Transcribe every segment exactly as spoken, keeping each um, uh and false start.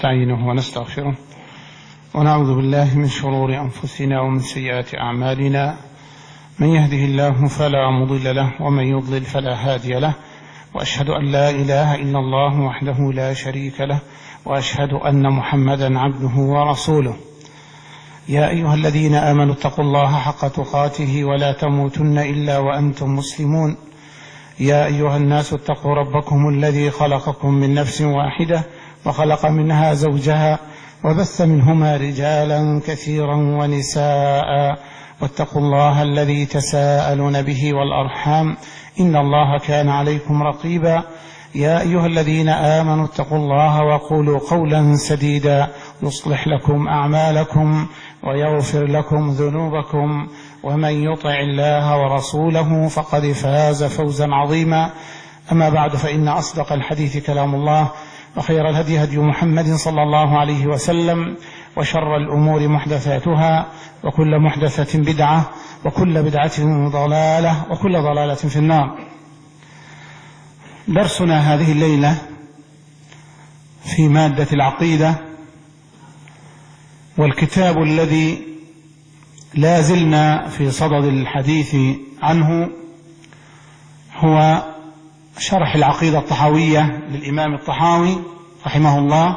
ونستعينه ونستغفره ونعوذ بالله من شرور أنفسنا ومن سيئات أعمالنا، من يهده الله فلا مضل له ومن يضلل فلا هادي له، وأشهد أن لا إله إلا الله وحده لا شريك له، وأشهد أن محمدا عبده ورسوله. يا أيها الذين آمنوا اتقوا الله حق تقاته ولا تموتن إلا وأنتم مسلمون. يا أيها الناس اتقوا ربكم الذي خلقكم من نفس واحدة وخلق منها زوجها وبث منهما رجالا كثيرا ونساء، واتقوا الله الذي تساءلون به والأرحام إن الله كان عليكم رقيبا. يا أيها الذين آمنوا اتقوا الله وقولوا قولا سديدا يصلح لكم أعمالكم ويغفر لكم ذنوبكم، ومن يطع الله ورسوله فقد فاز فوزا عظيما. أما بعد، فإن أصدق الحديث كلام الله، وخير الهدي هدي محمد صلى الله عليه وسلم، وشر الأمور محدثاتها، وكل محدثة بدعة، وكل بدعة ضلالة، وكل ضلالة في النار. درسنا هذه الليلة في مادة العقيدة، والكتاب الذي لا زلنا في صدد الحديث عنه هو شرح العقيدة الطحاوية للإمام الطحاوي رحمه الله.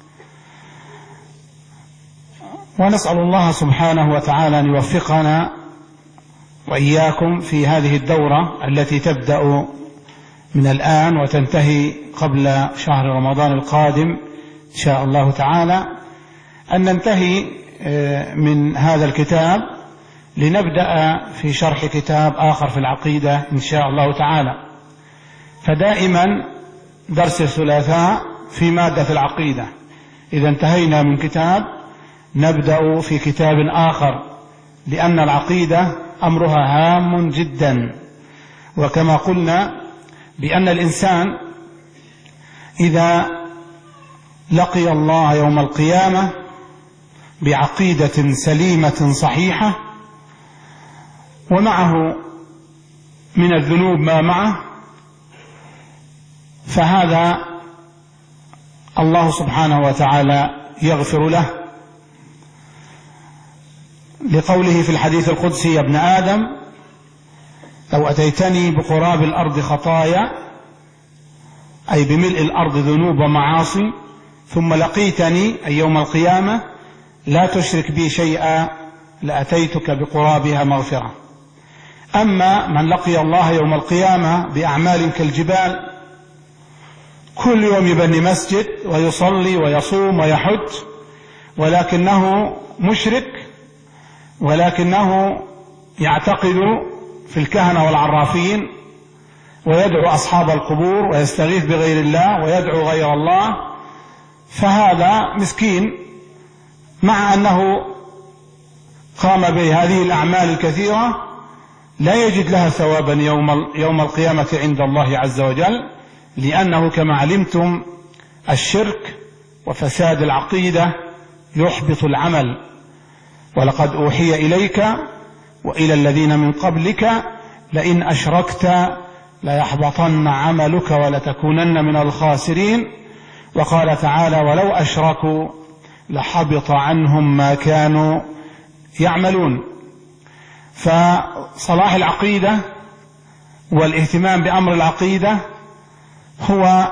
ونسأل الله سبحانه وتعالى أن يوفقنا وإياكم في هذه الدورة التي تبدأ من الآن وتنتهي قبل شهر رمضان القادم إن شاء الله تعالى، أن ننتهي من هذا الكتاب لنبدأ في شرح كتاب آخر في العقيدة إن شاء الله تعالى. فدائما درس الثلاثاء في مادة العقيدة، إذا انتهينا من كتاب نبدأ في كتاب آخر، لأن العقيدة أمرها هام جدا. وكما قلنا بأن الإنسان إذا لقي الله يوم القيامة بعقيدة سليمة صحيحة ومعه من الذنوب ما معه، فهذا الله سبحانه وتعالى يغفر له، لقوله في الحديث القدسي: يا ابن آدم لو أتيتني بقراب الأرض خطايا، أي بملء الأرض ذنوب ومعاصي، ثم لقيتني أي يوم القيامة لا تشرك بي شيئا لأتيتك بقرابها مغفرة. أما من لقي الله يوم القيامة بأعمال كالجبال، كل يوم يبني مسجد ويصلي ويصوم ويحج، ولكنه مشرك، ولكنه يعتقد في الكهنة والعرافين، ويدعو أصحاب القبور، ويستغيث بغير الله، ويدعو غير الله، فهذا مسكين، مع أنه قام بهذه الأعمال الكثيرة لا يجد لها ثوابا يوم يوم القيامة عند الله عز وجل، لأنه كما علمتم الشرك وفساد العقيدة يحبط العمل. ولقد أوحي إليك وإلى الذين من قبلك لئن أشركت ليحبطن عملك ولتكونن من الخاسرين. وقال تعالى: ولو أشركوا لحبط عنهم ما كانوا يعملون. فصلاح العقيدة والاهتمام بأمر العقيدة هو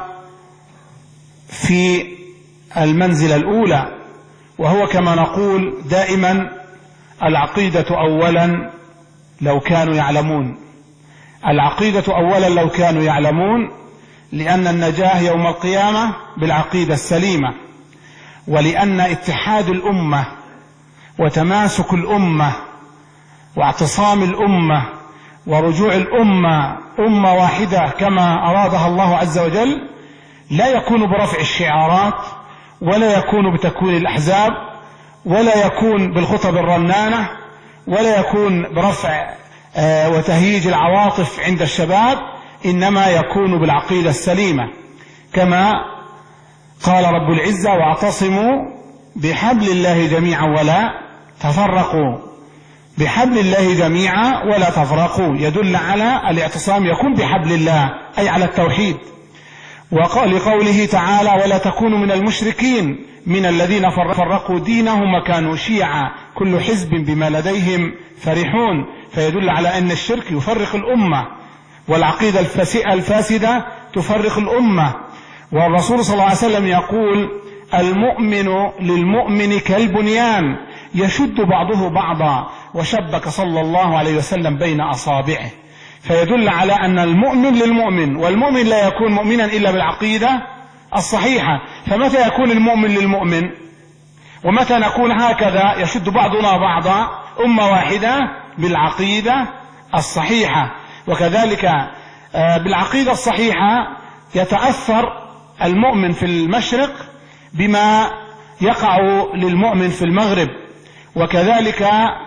في المنزلة الأولى، وهو كما نقول دائما: العقيدة أولا لو كانوا يعلمون. العقيدة أولا لو كانوا يعلمون، لأن النجاة يوم القيامة بالعقيدة السليمة، ولأن اتحاد الأمة وتماسك الأمة واعتصام الأمة ورجوع الأمة أمة واحدة كما أرادها الله عز وجل لا يكون برفع الشعارات، ولا يكون بتكوين الأحزاب، ولا يكون بالخطب الرنانة، ولا يكون برفع آه وتهييج العواطف عند الشباب، إنما يكون بالعقيدة السليمة، كما قال رب العزة: واعتصموا بحبل الله جميعا ولا تفرقوا. بحبل الله جميعا ولا تفرقوا يدل على الاعتصام، يكون بحبل الله أي على التوحيد. وقال لقوله تعالى ولا تكونوا من المشركين من الذين فرقوا دينهم وكانوا شيعا كل حزب بما لديهم فرحون، فيدل على أن الشرك يفرق الأمة والعقيدة الفاسدة تفرق الأمة. والرسول صلى الله عليه وسلم يقول المؤمن للمؤمن كالبنيان يشد بعضه بعضا، وشبك صلى الله عليه وسلم بين أصابعه، فيدل على أن المؤمن للمؤمن، والمؤمن لا يكون مؤمنا إلا بالعقيدة الصحيحة. فمتى يكون المؤمن للمؤمن ومتى نكون هكذا يشد بعضنا بعضا أمة واحدة؟ بالعقيدة الصحيحة. وكذلك بالعقيدة الصحيحة يتأثر المؤمن في المشرق بما يقع للمؤمن في المغرب، وكذلك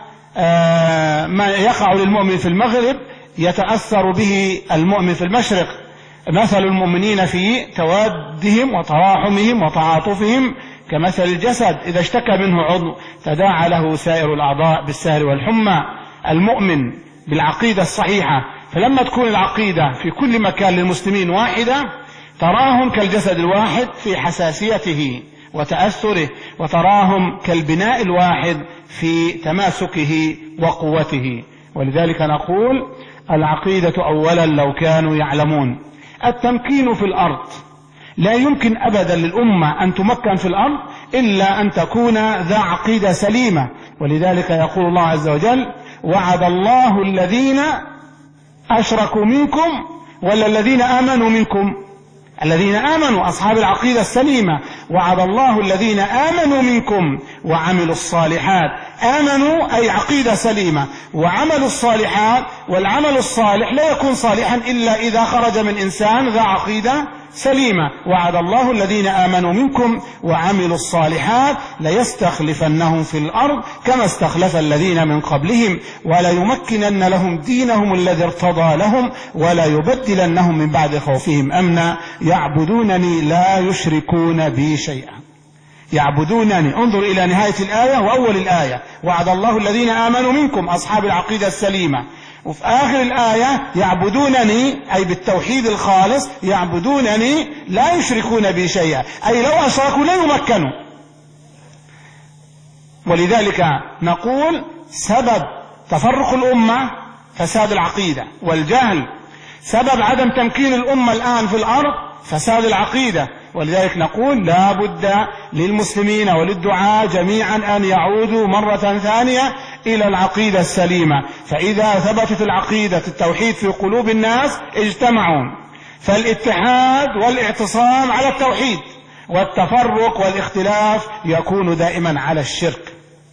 ما يقع للمؤمن في المغرب يتأثر به المؤمن في المشرق. مثل المؤمنين في توادهم وتراحمهم وتعاطفهم كمثل الجسد إذا اشتكى منه عضو تداعى له سائر الأعضاء بالسهر والحمى. المؤمن بالعقيدة الصحيحة، فلما تكون العقيدة في كل مكان للمسلمين واحدة تراهم كالجسد الواحد في حساسيته وتأثره، وتراهم كالبناء الواحد في تماسكه وقوته. ولذلك نقول العقيدة أولا لو كانوا يعلمون. التمكين في الأرض، لا يمكن أبدا للأمة أن تمكن في الأرض إلا أن تكون ذا عقيدة سليمة. ولذلك يقول الله عز وجل وعد الله الذين أشركوا منكم ولا الذين آمنوا منكم؟ الذين آمنوا، أصحاب العقيدة السليمة. وعد الله الذين آمنوا منكم وعملوا الصالحات. آمنوا أي عقيدة سليمة، وعملوا الصالحات، والعمل الصالح لا يكون صالحا إلا إذا خرج من إنسان ذا عقيدة سليمة. وعد الله الذين آمنوا منكم وعملوا الصالحات ليستخلفنهم في الأرض كما استخلف الذين من قبلهم ولا يمكنن لهم دينهم الذي ارتضى لهم ولا يبدلنهم من بعد خوفهم أمنا يعبدونني لا يشركون بي شيئا. يعبدونني، انظر إلى نهاية الآية وأول الآية، وعد الله الذين آمنوا منكم أصحاب العقيدة السليمة، وفي آخر الآية يعبدونني أي بالتوحيد الخالص، يعبدونني لا يشركون بي شيئا، أي لو أشركوا لا يمكنوا. ولذلك نقول سبب تفرق الأمة فساد العقيدة والجهل، سبب عدم تمكين الأمة الآن في الأرض فساد العقيدة. ولذلك نقول لا بد للمسلمين وللدعاة جميعا أن يعودوا مرة ثانية إلى العقيدة السليمة. فإذا ثبتت العقيدة التوحيد في قلوب الناس اجتمعوا، فالاتحاد والاعتصام على التوحيد، والتفرق والاختلاف يكون دائما على الشرك.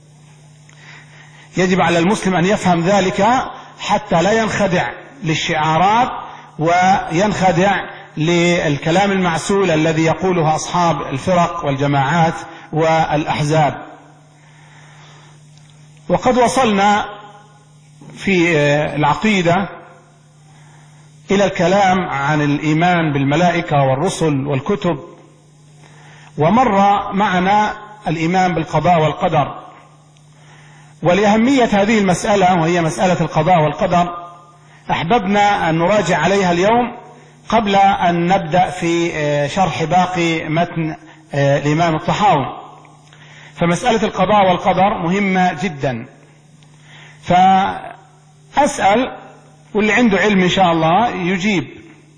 يجب على المسلم أن يفهم ذلك حتى لا ينخدع للشعارات وينخدع للكلام المعسول الذي يقوله أصحاب الفرق والجماعات والأحزاب. وقد وصلنا في العقيدة إلى الكلام عن الإيمان بالملائكة والرسل والكتب، ومر معنا الإيمان بالقضاء والقدر. ولأهمية هذه المسألة وهي مسألة القضاء والقدر أحببنا أن نراجع عليها اليوم قبل أن نبدأ في شرح باقي متن الإمام الطحاوي. فمسألة القضاء والقدر مهمة جدا، فأسأل واللي عنده علم إن شاء الله يجيب،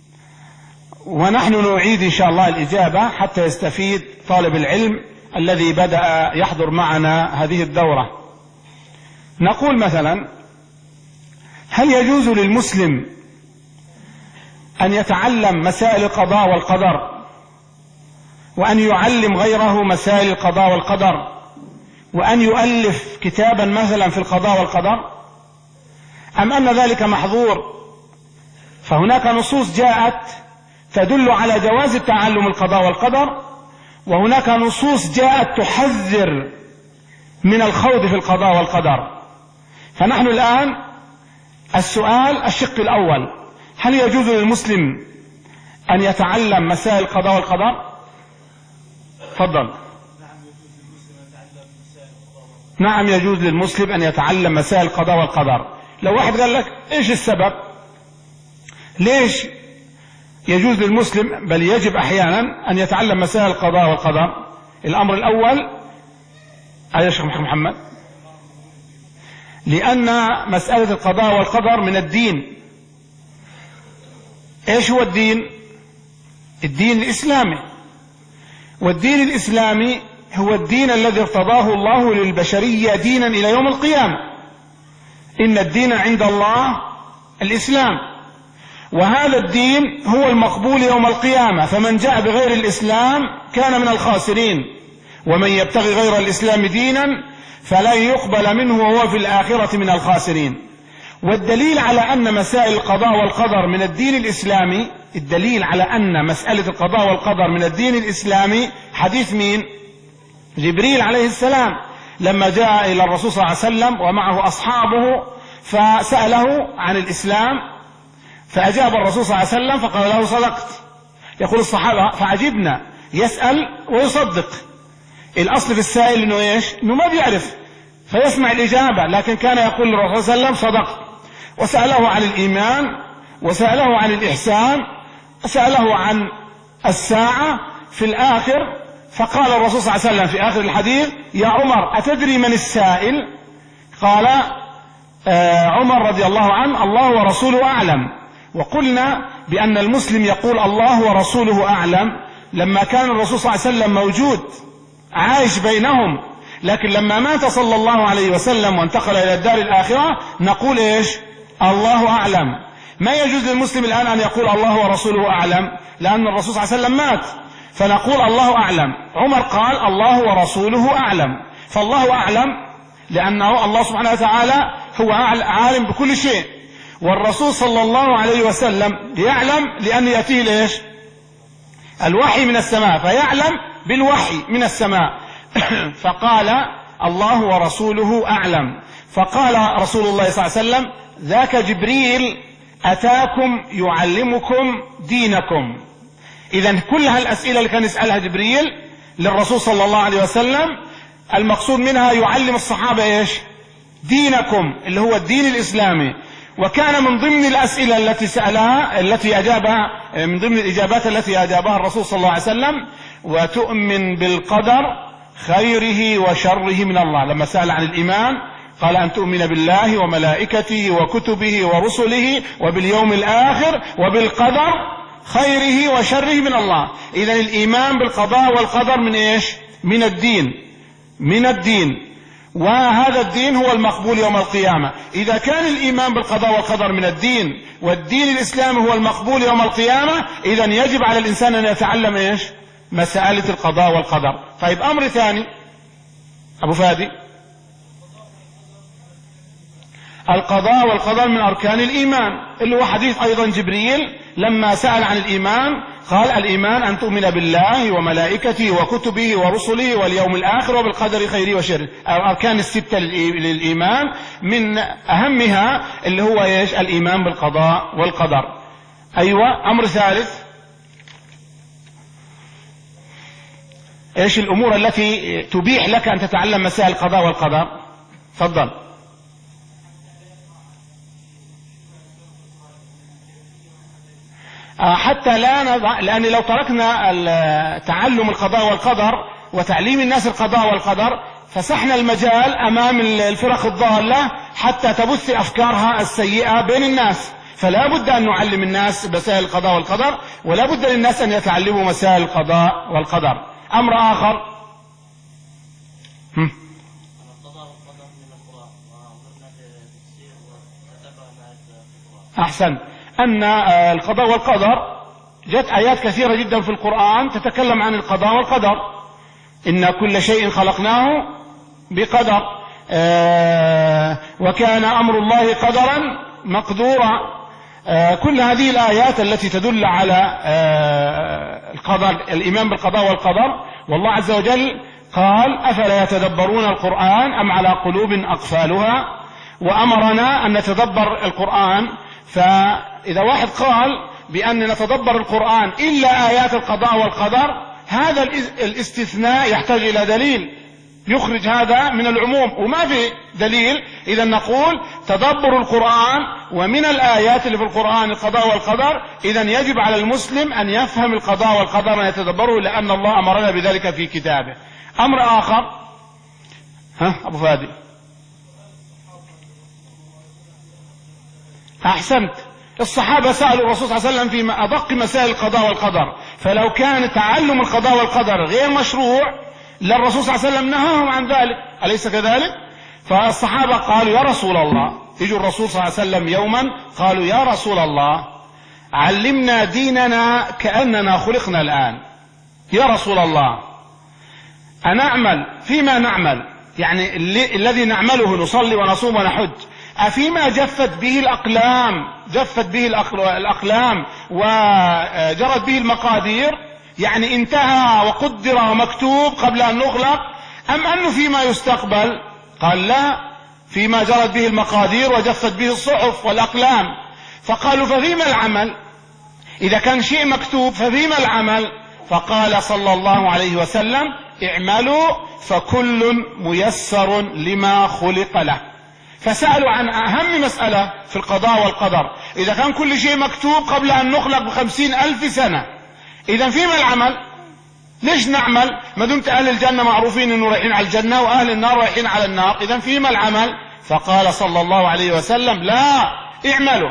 ونحن نعيد إن شاء الله الإجابة حتى يستفيد طالب العلم الذي بدأ يحضر معنا هذه الدورة. نقول مثلا هل يجوز للمسلم أن يتعلم مسائل القضاء والقدر وأن يعلم غيره مسائل القضاء والقدر وأن يؤلف كتابا مثلا في القضاء والقدر، أم أن ذلك محظور؟ فهناك نصوص جاءت تدل على جواز التعلم القضاء والقدر، وهناك نصوص جاءت تحذر من الخوض في القضاء والقدر. فنحن الآن السؤال الشق الأول، هل يجوز للمسلم أن يتعلم مسائل القضاء والقدر؟ تفضل. نعم يجوز للمسلم أن يتعلم مسائل القضاء والقدر. لو واحد قال لك إيش السبب؟ ليش يجوز للمسلم بل يجب أحيانا أن يتعلم مسائل القضاء والقدر. الأمر الأول يا شيخ محمد، لأن مسألة القضاء والقدر من الدين. إيش هو الدين؟ الدين الإسلامي، والدين الإسلامي هو الدين الذي ارتضاه الله للبشرية دينا إلى يوم القيامة. إن الدين عند الله الإسلام، وهذا الدين هو المقبول يوم القيامة، فمن جاء بغير الإسلام كان من الخاسرين، ومن يبتغي غير الإسلام دينا فلن يقبل منه وهو في الآخرة من الخاسرين. والدليل على أن مسائل القضاء والقدر من الدين الإسلامي، الدليل على أن مسألة القضاء والقدر من الدين الإسلامي حديث مين؟ جبريل عليه السلام، لما جاء إلى الرسول صلى الله عليه وسلم ومعه أصحابه فسأله عن الإسلام، فأجاب الرسول صلى الله عليه وسلم فقال له صدقت. يقول الصحابة فعجبنا، يسأل ويصدق. الأصل في السائل إنه إيش؟ إنه ما بيعرف فيسمع الإجابة، لكن كان يقول للرسول صلى الله عليه وسلم صدقت. وسأله عن الإيمان، وسأله عن الإحسان، وسأله عن الساعة في الآخر. فقال الرسول صلى الله عليه وسلم في آخر الحديث: يا عمر أتدري من السائل؟ قال آه عمر رضي الله عنه: الله ورسوله أعلم. وقلنا بأن المسلم يقول الله ورسوله أعلم لما كان الرسول صلى الله عليه وسلم موجود عايش بينهم، لكن لما مات صلى الله عليه وسلم وانتقل إلى الدار الآخرة نقول إيش؟ الله أعلم. ما يجوز للمسلم الآن أن يقول الله ورسوله أعلم، لأن الرسول صلى الله عليه وسلم مات، فنقول الله أعلم. عمر قال الله ورسوله أعلم، فالله أعلم لأنه الله سبحانه وتعالى هو عالم بكل شيء، والرسول صلى الله عليه وسلم يعلم لأن يأتيه ليش؟ الوحي من السماء، فيعلم بالوحي من السماء. فقال الله ورسوله أعلم. فقال رسول الله صلى الله عليه وسلم: ذاك جبريل أتاكم يعلمكم دينكم. إذن كل هالأسئلة اللي كان يسألها جبريل للرسول صلى الله عليه وسلم المقصود منها يعلم الصحابة إيش؟ دينكم، اللي هو الدين الإسلامي. وكان من ضمن الأسئلة التي سألها التي أجابها من ضمن الإجابات التي أجابها الرسول صلى الله عليه وسلم: وتؤمن بالقدر خيره وشره من الله. لما سأل عن الإيمان قال: أن تؤمن بالله وملائكته وكتبه ورسله وباليوم الآخر وبالقدر خيره وشره من الله. إذن الإيمان بالقضاء والقدر من إيش؟ من الدين، من الدين، وهذا الدين هو المقبول يوم القيامة. إذا كان الإيمان بالقضاء والقدر من الدين والدين الإسلامي هو المقبول يوم القيامة، إذن يجب على الإنسان أن يتعلم إيش؟ مسألة القضاء والقدر. طيب أمر ثاني أبو فادي، القضاء والقدر من أركان الإيمان، اللي هو حديث أيضا جبريل لما سأل عن الإيمان قال: الإيمان أن تؤمن بالله وملائكته وكتبه ورسله واليوم الآخر وبالقدر خيره وشره. الأركان الستة للإيمان من أهمها اللي هو إيش؟ الإيمان بالقضاء والقدر. أيوة. أمر ثالث، إيش الأمور التي تبيح لك أن تتعلم مسائل القضاء والقدر؟ تفضل. حتى لا نضع، لأن لو تركنا تعلم القضاء والقدر وتعليم الناس القضاء والقدر فسحنا المجال أمام الفرق الضالة حتى تبث أفكارها السيئة بين الناس. فلا بد أن نعلم الناس مسائل القضاء والقدر، ولا بد للناس أن يتعلموا مسائل القضاء والقدر. أمر آخر، هم. أحسن، أن القضاء والقدر جاءت آيات كثيرة جدا في القرآن تتكلم عن القضاء والقدر. إن كل شيء خلقناه بقدر، آه وكان أمر الله قدرا مقدورا. آه كل هذه الآيات التي تدل على آه القدر، الإيمان بالقضاء والقدر. والله عز وجل قال: أفلا يتدبرون القرآن أم على قلوب أقفالها. وأمرنا أن نتدبر القرآن. فإذا واحد قال بأن نتدبر القرآن إلا آيات القضاء والقدر، هذا الاستثناء يحتاج إلى دليل يخرج هذا من العموم، وما في دليل. إذا نقول تدبر القرآن، ومن الآيات اللي في القرآن القضاء والقدر. إذن يجب على المسلم أن يفهم القضاء والقدر ويتدبره، لأن الله أمرنا بذلك في كتابه. أمر آخر، ها أبو فادي، أحسنت. الصحابة سألوا الرسول صلى الله عليه وسلم في أدق مسائل القضاء والقدر، فلو كان تعلم القضاء والقدر غير مشروع للرسول صلى الله عليه وسلم نهاهم عن ذلك، أليس كذلك؟ فالصحابة قالوا يا رسول الله، يجوا الرسول صلى الله عليه وسلم يوما قالوا يا رسول الله علمنا ديننا كأننا خلقنا الآن. يا رسول الله أنعمل فيما نعمل، يعني الذي نعمله نصلي ونصوم ونحج، أفيما جفت به الأقلام جفت به الأقلام وجرت به المقادير، يعني انتهى وقدر ومكتوب قبل أن نغلق، أم أنه فيما يستقبل؟ قال لا، فيما جرت به المقادير وجفت به الصحف والأقلام. فقالوا ففيما العمل؟ إذا كان شيء مكتوب ففيما العمل؟ فقال صلى الله عليه وسلم اعملوا فكل ميسر لما خلق له. فسألوا عن أهم مسألة في القضاء والقدر، إذا كان كل شيء مكتوب قبل أن نخلق بخمسين ألف سنة، إذا فيما العمل؟ ليش نعمل ما دمت أهل الجنة معروفين أنه رايحين على الجنة وأهل النار رايحين على النار؟ إذا فيما العمل؟ فقال صلى الله عليه وسلم لا، اعملوا،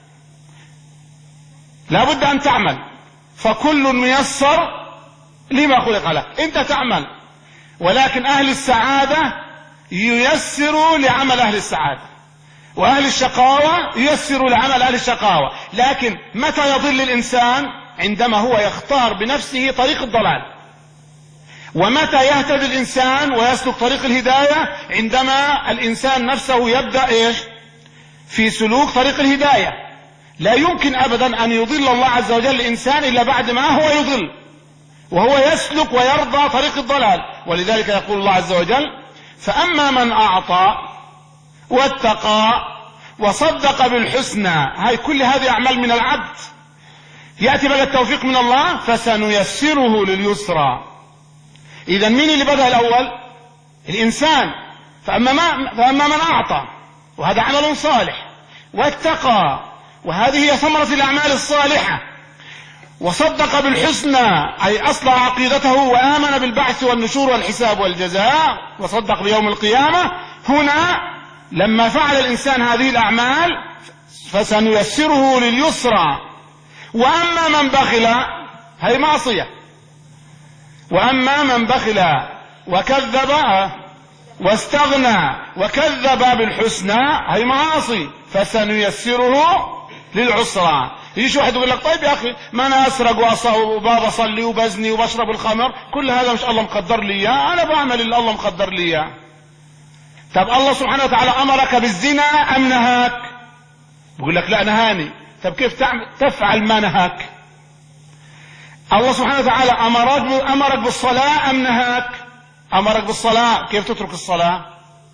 لا بد أن تعمل، فكل ميسر لما خلق له. أنت تعمل، ولكن أهل السعادة ييسروا لعمل أهل السعادة، وأهل الشقاوة ييسروا لعمل أهل الشقاوة. لكن متى يضل الإنسان؟ عندما هو يختار بنفسه طريق الضلال. ومتى يهتدي الإنسان ويسلك طريق الهداية؟ عندما الإنسان نفسه يبدأ إيش؟ في سلوك طريق الهداية. لا يمكن أبدا أن يضل الله عز وجل الإنسان إلا بعد ما هو يضل وهو يسلك ويرضى طريق الضلال. ولذلك يقول الله عز وجل فأما من أعطى واتقى وصدق بالحسنى، هاي كل هذه أعمال من العبد، يأتي بقى التوفيق من الله فسنيسره لليسرى. إذا مين اللي بدأ الأول؟ الإنسان. فأما, ما فأما من أعطى، وهذا عمل صالح، واتقى، وهذه هي ثمرة الأعمال الصالحة، وصدق بالحسنى أي أصلح عقيدته وآمن بالبعث والنشور والحساب والجزاء وصدق بيوم القيامة. هنا لما فعل الإنسان هذه الأعمال فسنيسره لليسرى. وأما من بخل، هي معصية، وأما من بخل وكذب واستغنى وكذب بالحسنى، هي معاصي، فسنيسره للعسرى. يجي واحد يقول لك طيب يا أخي ما أنا أسرق وبابا صلي وبزني وبشرب الخمر، كل هذا مش الله مقدر لي إياه، أنا بعمل اللي الله مقدر لي إياه. طب الله سبحانه وتعالى أمرك بالزنا أم نهاك؟ بقول لك لا نهاني. طب كيف تعمل تفعل ما نهاك؟ الله سبحانه وتعالى أمرك أمرك بالصلاة أم نهاك؟ أمرك بالصلاة، كيف تترك الصلاة؟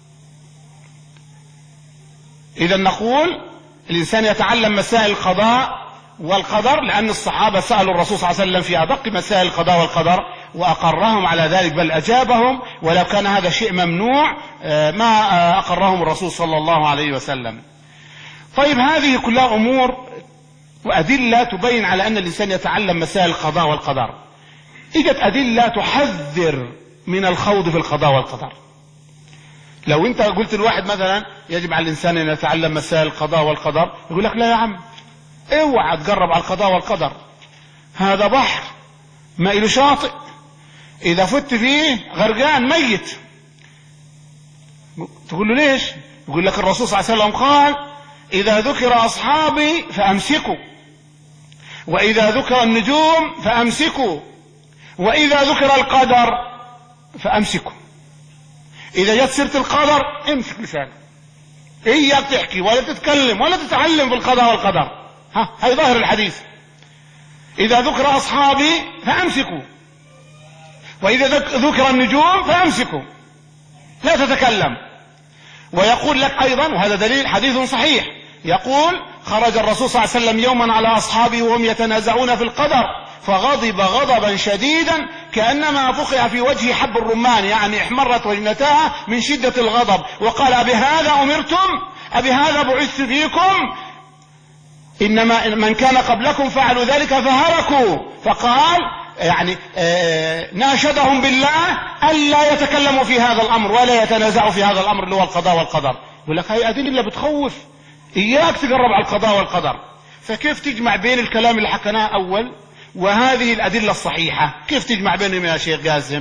إذا نقول الإنسان يتعلم مسائل القضاء والقدر، لأن الصحابة سألوا الرسول صلى الله عليه وسلم في أدق مسائل القضاء والقدر وأقرهم على ذلك، بل أجابهم، ولو كان هذا شيء ممنوع ما أقرهم الرسول صلى الله عليه وسلم. طيب هذه كلها أمور وأدلة تبين على أن الإنسان يتعلم مسائل القضاء والقدر. إجت أدلة تحذر من الخوض في القضاء والقدر. لو أنت قلت الواحد مثلا يجب على الإنسان أن يتعلم مسائل القضاء والقدر، يقول لك لا يا عم اوعى تقرب على القضاء والقدر، هذا بحر ما إله شاطئ، إذا فت فيه غرقان ميت. تقول له ليش؟ يقول لك الرسول صلى الله عليه وسلم قال إذا ذكر أصحابي فأمسكوا، وإذا ذكر النجوم فأمسكوا، وإذا ذكر القدر فأمسكوا. إذا جت سيرة القدر امسك لسانك، إياك تحكي ولا تتكلم ولا تتعلم بالقضاء والقدر. ها هي ظاهر الحديث. إذا ذكر أصحابي فأمسكوا، وإذا ذكر النجوم فأمسكوا، لا تتكلم. ويقول لك أيضا، وهذا دليل حديث صحيح، يقول خرج الرسول صلى الله عليه وسلم يوما على أصحابه وهم يتنازعون في القدر فغضب غضبا شديدا كأنما فقع في وجه حب الرمان، يعني احمرت وجنتها من شدة الغضب، وقال بهذا أمرتم أبهذا بعثت فيكم؟ إنما من كان قبلكم فعلوا ذلك فهلكوا. فقال يعني آه ناشدهم بالله ألا يتكلموا في هذا الأمر ولا يتنازعوا في هذا الأمر اللي هو القضاء والقدر. يقول لك هاي أدلة بتخوف، إياك تقرب على القضاء والقدر. فكيف تجمع بين الكلام اللي حكناه أول وهذه الأدلة الصحيحة؟ كيف تجمع بينهم يا شيخ قاسم؟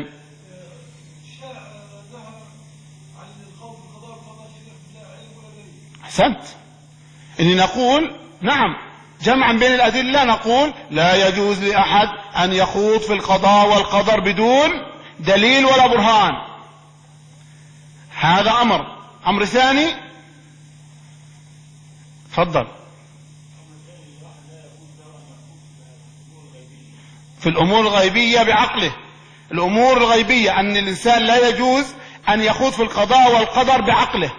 أحسنت. إني نقول نعم جمعا بين الأدلة، نقول لا يجوز لأحد أن يخوض في القضاء والقدر بدون دليل ولا برهان. هذا أمر. أمر ثاني، تفضل. في الأمور الغيبية بعقله. الأمور الغيبية أن الإنسان لا يجوز أن يخوض في القضاء والقدر بعقله،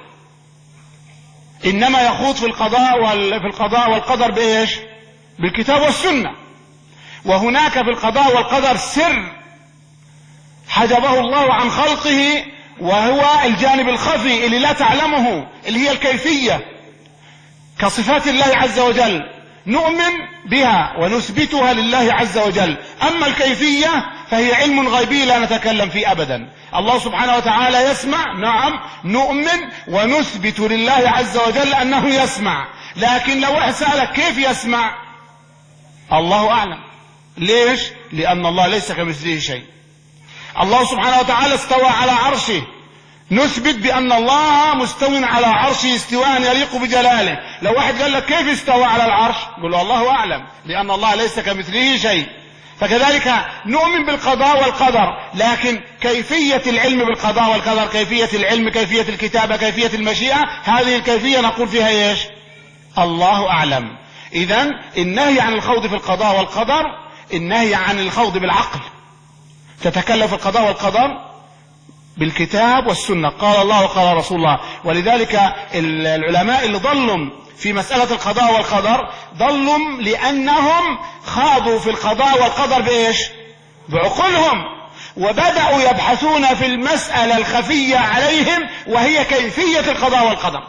إنما يخوض في القضاء في القضاء والقدر بإيش؟ بالكتاب والسنة. وهناك في القضاء والقدر سر حجبه الله عن خلقه، وهو الجانب الخفي اللي لا تعلمه، اللي هي الكيفية كصفات الله عز وجل، نؤمن بها ونثبتها لله عز وجل. أما الكيفية فهي علم غيبي لا نتكلم فيه أبدا. الله سبحانه وتعالى يسمع، نعم نؤمن ونثبت لله عز وجل أنه يسمع، لكن لو أسألك كيف يسمع، الله أعلم. ليش؟ لأن الله ليس كمثله شيء. الله سبحانه وتعالى استوى على عرشه، نثبت بأن الله مستو على عرشه استواء يليق بجلاله. لو واحد قال لك كيف استوى على العرش، قل له الله أعلم، لأن الله ليس كمثله شيء. فكذلك نؤمن بالقضاء والقدر، لكن كيفية العلم بالقضاء والقدر، كيفية العلم، كيفية الكتابة، كيفية المشيئة، هذه الكيفية نقول فيها ايش؟ الله أعلم. إذن النهي عن الخوض في القضاء والقدر النهي عن الخوض بالعقل. تتكلم في القضاء والقدر بالكتاب والسنة، قال الله وقال رسول الله. ولذلك العلماء اللي ضلوا في مسألة القضاء والقدر ضلوا لأنهم خاضوا في القضاء والقدر بإيش؟ بعقولهم، وبدأوا يبحثون في المسألة الخفية عليهم وهي كيفية القضاء والقدر.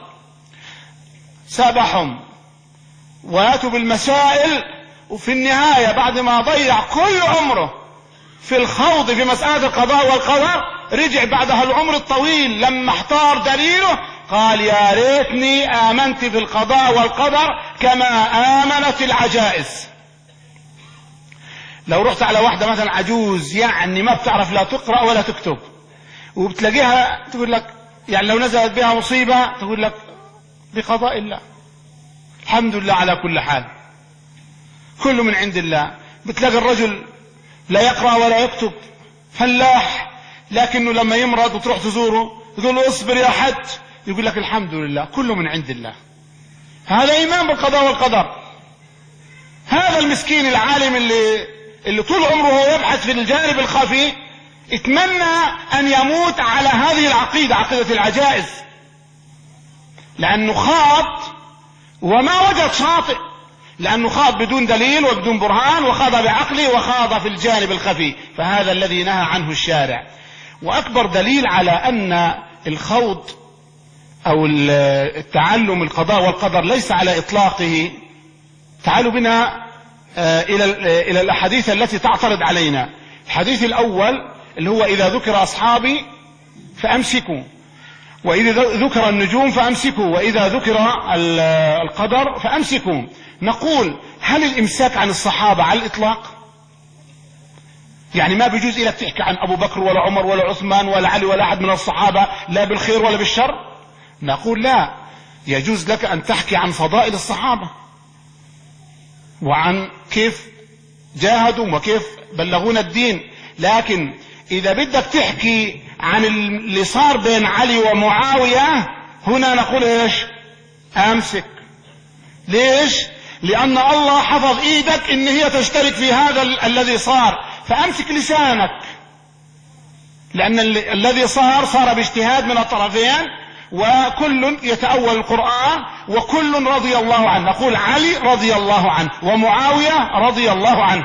سبحهم واتوا بالمسائل، وفي النهاية بعد ما ضيع كل عمره في الخوض في مسألة القضاء والقدر، رجع بعدها العمر الطويل لما احتار دليله قال يا ريتني آمنت في القضاء والقدر كما آمنت العجائز. لو رحت على واحدة مثلا عجوز يعني ما بتعرف لا تقرأ ولا تكتب، وبتلاقيها تقول لك يعني لو نزلت بها مصيبة تقول لك بقضاء الله، الحمد لله على كل حال، كله من عند الله. بتلاقي الرجل لا يقرأ ولا يكتب، فلاح، لكنه لما يمرض وتروح تزوره تقول له اصبر يا حج، يقول لك الحمد لله كله من عند الله. هذا إيمان بالقضاء والقدر. هذا المسكين العالم اللي اللي طول عمره يبحث في الجانب الخفي اتمنى أن يموت على هذه العقيدة، عقيدة العجائز، لأنه خاض وما وجد شاطئ، لأنه خاض بدون دليل وبدون برهان، وخاض بعقله وخاض في الجانب الخفي. فهذا الذي نهى عنه الشارع. وأكبر دليل على أن الخوض أو التعلم القضاء والقدر ليس على إطلاقه، تعالوا بنا إلى إلى الأحاديث التي تعترض علينا. الحديث الأول اللي هو إذا ذكر أصحابي فأمسكوا، وإذا ذكر النجوم فأمسكوا، وإذا ذكر القدر فأمسكوا. نقول هل الإمساك عن الصحابة على الإطلاق؟ يعني ما بيجوز لك تحكي عن أبو بكر ولا عمر ولا عثمان ولا علي ولا أحد من الصحابة لا بالخير ولا بالشر؟ نقول لا، يجوز لك أن تحكي عن فضائل الصحابة وعن كيف جاهدوا وكيف بلغونا الدين، لكن إذا بدك تحكي عن اللي صار بين علي ومعاوية هنا نقول إيش؟ أمسك. ليش؟ لأن الله حفظ إيدك إن هي تشترك في هذا ال- الذي صار، فأمسك لسانك، لأن ال- الذي صار صار باجتهاد من الطرفين، وكل يتأول القرآن وكل رضي الله عنه. نقول علي رضي الله عنه ومعاوية رضي الله عنه.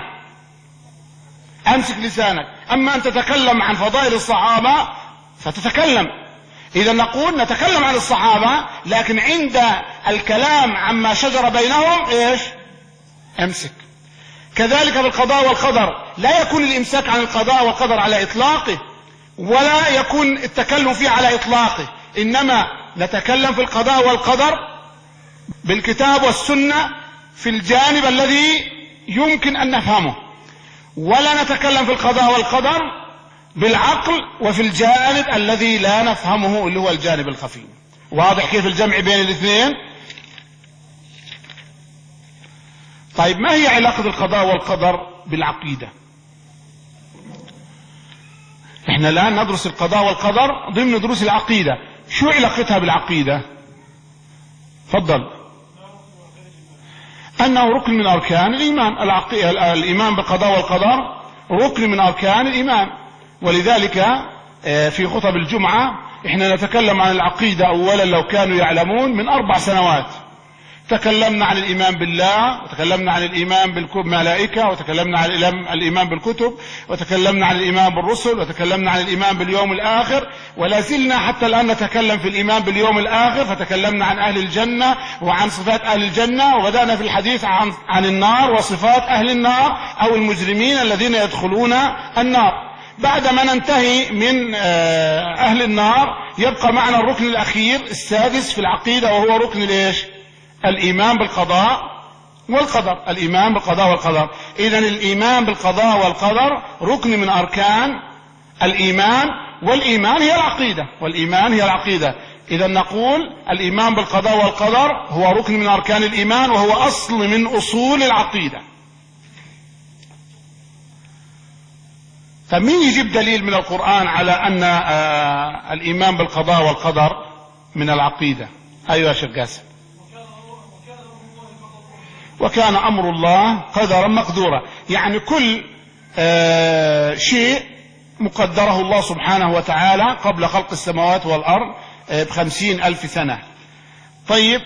أمسك لسانك. أما أن تتكلم عن فضائل الصحابة فتتكلم، إذا نقول نتكلم عن الصحابة، لكن عند الكلام عما شجر بينهم إيش؟ امسك. كذلك في القضاء والقدر لا يكون الإمساك عن القضاء والقدر على إطلاقه، ولا يكون التكلم فيه على إطلاقه، إنما نتكلم في القضاء والقدر بالكتاب والسنة في الجانب الذي يمكن أن نفهمه، ولا نتكلم في القضاء والقدر بالعقل وفي الجانب الذي لا نفهمه اللي هو الجانب الخفي. واضح كيف الجمع بين الاثنين؟ طيب ما هي علاقة القضاء والقدر بالعقيدة؟ احنا الآن ندرس القضاء والقدر ضمن دروس العقيدة، شو علاقتها بالعقيدة؟ تفضل. أنه ركن من أركان الإيمان. الإيمان بالقضاء والقدر ركن من أركان الإيمان، ولذلك في خطب الجمعة احنا نتكلم عن العقيدة أولا لو كانوا يعلمون من أربع سنوات. تكلمنا عن الإيمان بالله، وتكلمنا عن الإيمان بالملائكة، وتكلمنا عن الإيمان بالكتب، وتكلمنا عن الإيمان بالرسل، وتكلمنا عن الإيمان باليوم الآخر، ولا زلنا حتى الآن نتكلم في الإيمان باليوم الآخر. فتكلمنا عن أهل الجنة وعن صفات أهل الجنة، وبدأنا في الحديث عن, عن النار وصفات أهل النار أو المجرمين الذين يدخلون النار. بعدما ننتهي من أهل النار يبقى معنا الركن الأخير السادس في العقيدة، وهو ركن الإيش؟ الإيمان بالقضاء والقدر. الإيمان بالقضاء والقدر. إذن الإيمان بالقضاء والقدر ركن من أركان الإيمان، والإيمان هي العقيدة، والإيمان هي العقيدة. إذن نقول الإيمان بالقضاء والقدر هو ركن من أركان الإيمان، وهو أصل من أصول العقيدة. فمين يجيب دليل من القرآن على أن آه الإيمان بالقضاء والقدر من العقيدة؟ أيها شيخ قاسم. وكان أمر الله قدرا مقدورا، يعني كل آه شيء مقدره الله سبحانه وتعالى قبل خلق السماوات والأرض آه بخمسين ألف سنة. طيب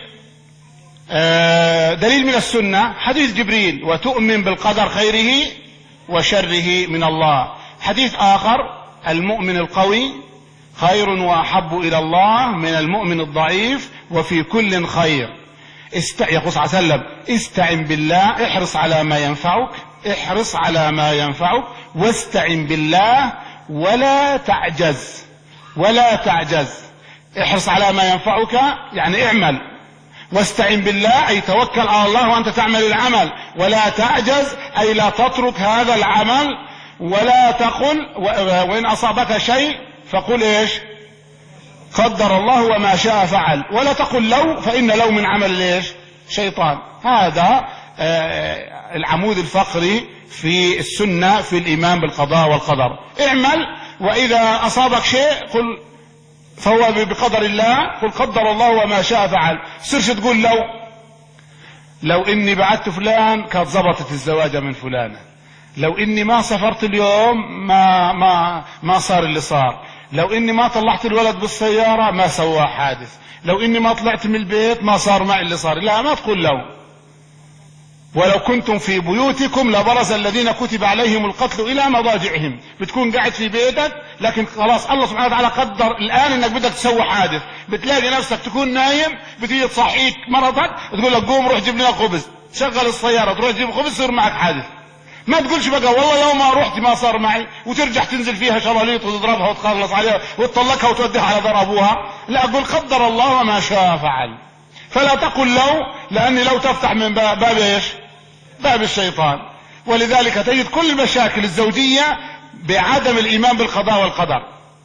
آه دليل من السنة حديث جبريل: وتؤمن بالقدر خيره وشره من الله. حديث آخر: المؤمن القوي خير وأحب إلى الله من المؤمن الضعيف وفي كل خير. است... يقول صلى الله عليه وسلم: استعن بالله، احرص على ما ينفعك، احرص على ما ينفعك واستعن بالله ولا تعجز، ولا تعجز. احرص على ما ينفعك يعني اعمل، واستعن بالله أي توكل على الله وأنت تعمل العمل، ولا تعجز أي لا تترك هذا العمل، ولا تقل وإن أصابك شيء فقل إيش؟ قدر الله وما شاء فعل، ولا تقل لو، فإن لو من عمل إيش؟ شيطان. هذا آه العمود الفقري في السنة في الإيمان بالقضاء والقدر. اعمل، وإذا أصابك شيء قل فهو بقدر الله، قل قدر الله وما شاء فعل. سرش تقول لو لو إني بعدت فلان كانت ضبطت الزواجة من فلانة، لو إني ما سافرت اليوم ما ما ما صار اللي صار، لو إني ما طلعت الولد بالسيارة ما سوى حادث، لو إني ما طلعت من البيت ما صار معي اللي صار. لا، ما تقول لو. ولو كنتم في بيوتكم لبرز الذين كتب عليهم القتل إلى مضاجعهم. بتكون قاعد في بيتك لكن خلاص الله سبحانه وتعالى قدر الآن إنك بدك تسوي حادث، بتلاقي نفسك تكون نايم، بتيجي تصحيك مرضك تقول لك قوم روح جيب لنا خبز، شغل السيارة تروح تجيب خبز يصير معك حادث. ما تقولش بقى والله يوم ما رحت ما صار معي، وترجع تنزل فيها شراليط وتضربها وتخلص عليها وتطلقها وتوديها على دار أبوها. لا، أقول قدر الله وما شاء فعل. فلا تقل لو، لأني لو تفتح من باب إيش؟ باب الشيطان. ولذلك تجد كل المشاكل الزوجية بعدم الإيمان بالقضاء والقدر.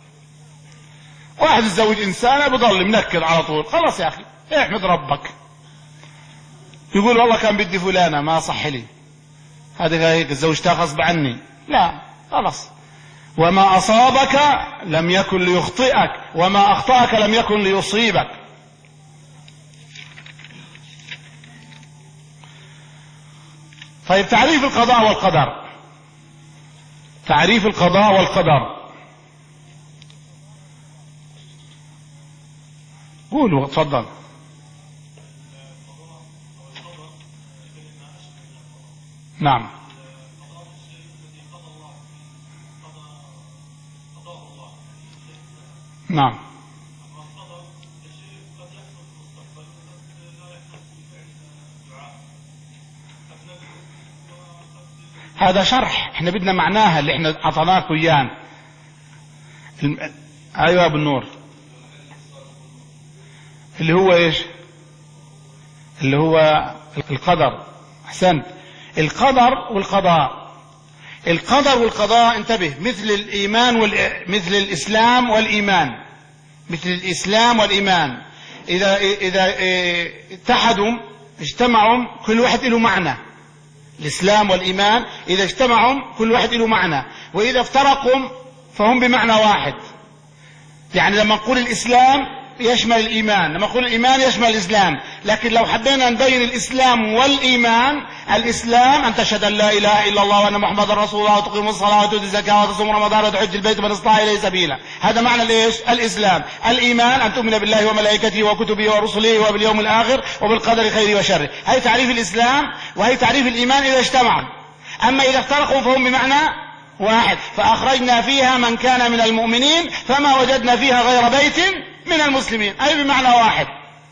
واحد يتزوج إنسانة بضل منكد على طول، خلاص يا أخي احمد ربك. يقول والله كان بدي فلانة ما صح لي، هذا هيك زوجتها غصب عني. لا، خلاص. وما أصابك لم يكن ليخطئك، وما أخطأك لم يكن ليصيبك. طيب تعريف القضاء والقدر. تعريف القضاء والقدر قولوا، تفضل. نعم. نعم. هذا شرح، احنا بدنا معناها اللي احنا عطناكم اياه. ايوه بالنور، اللي هو ايش؟ اللي هو القدر. احسنت. القدر والقضاء. القدر والقضاء انتبه، مثل الايمان وال... مثل الاسلام والايمان، مثل الاسلام والايمان. اذا اذا اتحدوا اجتمعوا كل واحد له معنى. الاسلام والايمان اذا اجتمعوا كل واحد له معنى، واذا افترقوا فهم بمعنى واحد. يعني لما نقول الاسلام يشمل الايمان، لما نقول الايمان يشمل الاسلام. لكن لو حبينا نبين الاسلام والايمان، الاسلام ان تشهد ان لا اله الا الله وان محمدا رسول الله وتقيم الصلاه وتؤتي الزكاه وتصوم رمضان وتحج البيت من استطاع اليه سبيلا. هذا معنى ليش؟ الاسلام. الايمان ان تؤمن بالله وملائكته وكتبه ورسله وباليوم الاخر وبالقدر خيره وشره. هي تعريف الاسلام وهي تعريف الايمان اذا اجتمعوا. اما اذا افترقوا فهم بمعنى واحد. فاخرجنا فيها من كان من المؤمنين فما وجدنا فيها غير بيت من المسلمين، أي بمعنى واحد.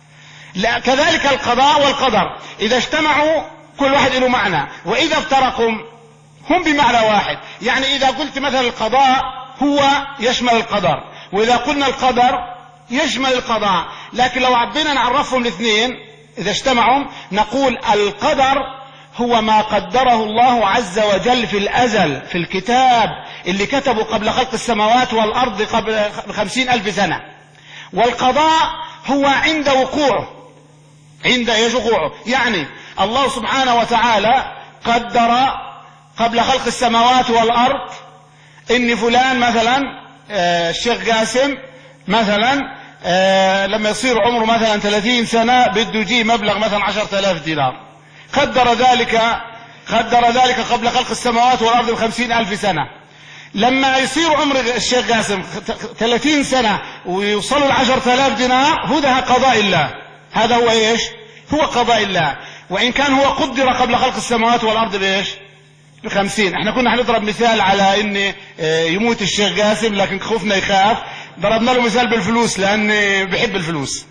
لا كذلك القضاء والقدر إذا اجتمعوا كل واحد له معنى، وإذا افترقوا هم بمعنى واحد. يعني إذا قلت مثلا القضاء هو يشمل القدر، وإذا قلنا القدر يشمل القضاء. لكن لو عبينا نعرفهم الاثنين إذا اجتمعوا نقول القدر هو ما قدره الله عز وجل في الأزل في الكتاب اللي كتبه قبل خلق السماوات والأرض قبل خمسين ألف سنة. والقضاء هو عند وقوعه، عند ايش وقوعه. يعني الله سبحانه وتعالى قدر قبل خلق السماوات والارض ان فلان مثلا آه الشيخ قاسم مثلا آه لما يصير عمره مثلا ثلاثين سنة بده يجي مبلغ مثلا عشرة آلاف دينار. قدر ذلك قدر ذلك قبل خلق السماوات والارض بخمسين الف سنة. لما يصير عمر الشيخ قاسم ثلاثين سنة ويوصلوا العشرة آلاف دينار، هذا قضاء الله. هذا هو ايش؟ هو قضاء الله. وان كان هو قدر قبل خلق السماوات والارض بايش؟ بخمسين. احنا كنا هنضرب مثال على ان يموت الشيخ قاسم لكن خوفنا يخاف، ضربنا له مثال بالفلوس لان بحب الفلوس.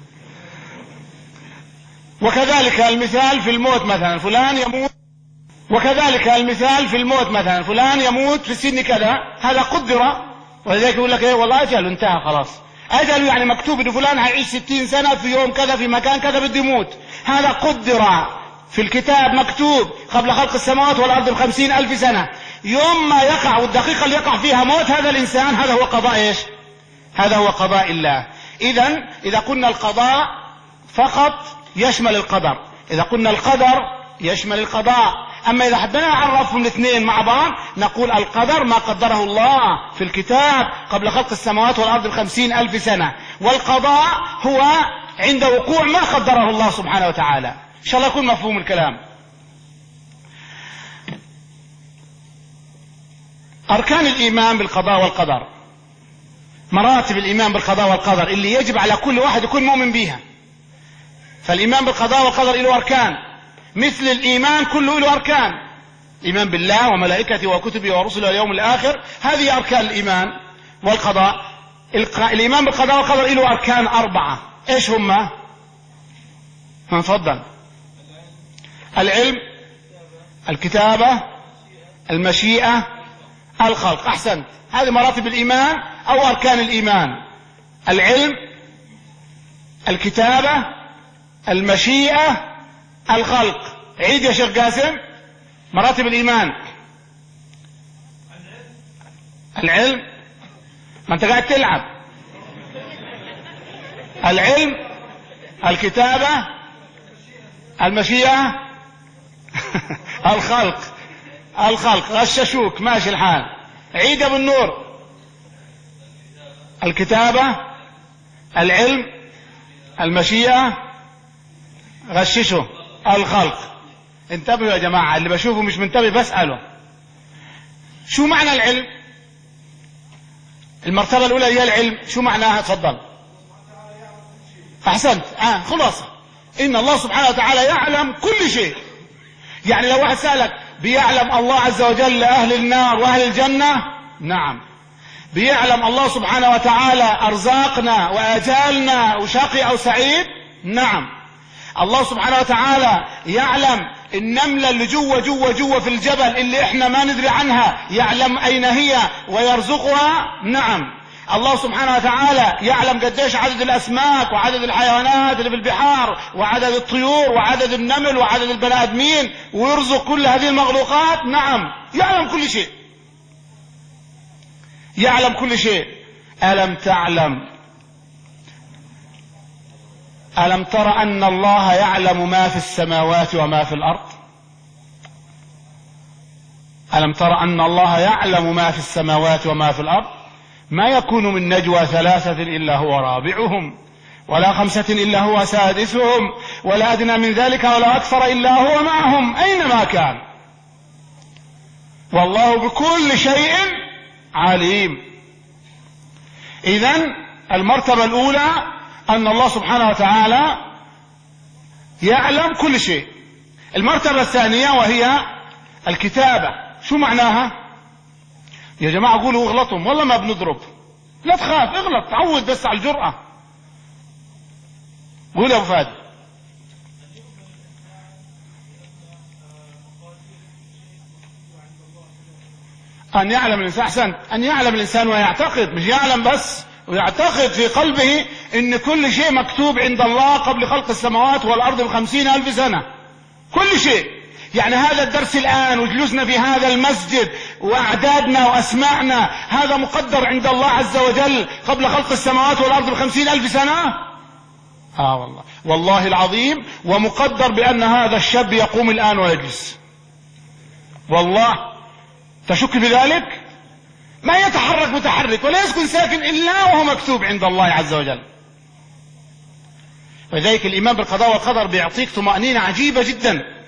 وكذلك المثال في الموت، مثلا فلان يموت، وكذلك المثال في الموت مثلا فلان يموت في سن كذا، هذا قدر. ولذلك يقول لك ايه والله اجله انتهى خلاص. اجله يعني مكتوب ان فلان هيعيش ستين سنة في يوم كذا في مكان كذا بده يموت. هذا قدر في الكتاب مكتوب قبل خلق السماوات والارض بخمسين الف سنة. يوم ما يقع والدقيقة اللي يقع فيها موت هذا الانسان، هذا هو قضاء ايش؟ هذا هو قضاء الله. اذا اذا قلنا القضاء فقط يشمل القدر، اذا قلنا القدر يشمل القضاء. اما اذا حبينا نعرفهم الاثنين مع بعض نقول القدر ما قدره الله في الكتاب قبل خلق السماوات والارض بخمسين الف سنة، والقضاء هو عند وقوع ما قدره الله سبحانه وتعالى. ان شاء الله يكون مفهوم الكلام. اركان الايمان بالقضاء والقدر، مراتب الايمان بالقضاء والقدر اللي يجب على كل واحد يكون مؤمن بها. فالايمان بالقضاء والقدر له اركان، مثل الايمان كله له اركان. الايمان بالله وملائكته وكتبه ورسله واليوم الاخر، هذه اركان الايمان والقضاء. الايمان بالقضاء والقدر له اركان اربعة. ايش هما؟ تفضل. العلم، الكتابة، المشيئة، الخلق. احسنت. هذه مراتب الايمان او اركان الايمان: العلم، الكتابة، المشيئة، الخلق. عيد يا شيخ قاسم مراتب الايمان. العلم، ما انت قاعد تلعب. العلم، الكتابة، المشيئة، الخلق. الخلق غششوك، ماشي الحال. عيد ابو النور. الكتابة، العلم، المشيئة، غششه، الخلق. انتبهوا يا جماعة، اللي بشوفه مش منتبه بسأله. شو معنى العلم؟ المرتبة الأولى هي العلم، شو معناها؟ تفضل. أحسنت. آه خلاصة. إن الله سبحانه وتعالى يعلم كل شيء. يعني لو واحد سألك بيعلم الله عز وجل أهل النار وأهل الجنة؟ نعم. بيعلم الله سبحانه وتعالى أرزاقنا وآجالنا وشقي أو سعيد؟ نعم. الله سبحانه وتعالى يعلم النملة اللي جوه جوه جوه في الجبل اللي احنا ما ندري عنها يعلم اين هي ويرزقها. نعم الله سبحانه وتعالى يعلم قديش عدد الاسماك وعدد الحيوانات اللي في البحار وعدد الطيور وعدد النمل وعدد البني ادمين ويرزق كل هذه المخلوقات. نعم يعلم كل شيء، يعلم كل شيء. ألم تعلم ألم تر أن الله يعلم ما في السماوات وما في الأرض؟ ألم تر أن الله يعلم ما في السماوات وما في الأرض؟ ما يكون من نجوى ثلاثة إلا هو رابعهم ولا خمسة إلا هو سادسهم ولا أدنى من ذلك ولا أكثر إلا هو معهم أينما كان والله بكل شيء عليم. إذن المرتبة الأولى أن الله سبحانه وتعالى يعلم كل شيء. المرتبة الثانية وهي الكتابة. شو معناها يا جماعة؟ قولوا اغلطهم، والله ما بنضرب، لا تخاف، اغلط، تعود بس على الجرأة. قول يا أبو فادي. أن يعلم الإنسان، أحسنت، أن يعلم الإنسان ويعتقد، مش يعلم بس، ويعتقد في قلبه إن كل شيء مكتوب عند الله قبل خلق السماوات والأرض بخمسين ألف سنة، كل شيء. يعني هذا الدرس الآن وجلوسنا في هذا المسجد وأعدادنا وأسماعنا هذا مقدر عند الله عز وجل قبل خلق السماوات والأرض بخمسين ألف سنة. آه والله والله العظيم. ومقدر بأن هذا الشاب يقوم الآن ويجلس، والله تشك بذلك؟ ما يتحرك متحرك ولا يسكن ساكن إلا وهو مكتوب عند الله عز وجل. ولذلك الإيمان بالقضاء والقدر بيعطيك طمأنينة عجيبة جدا.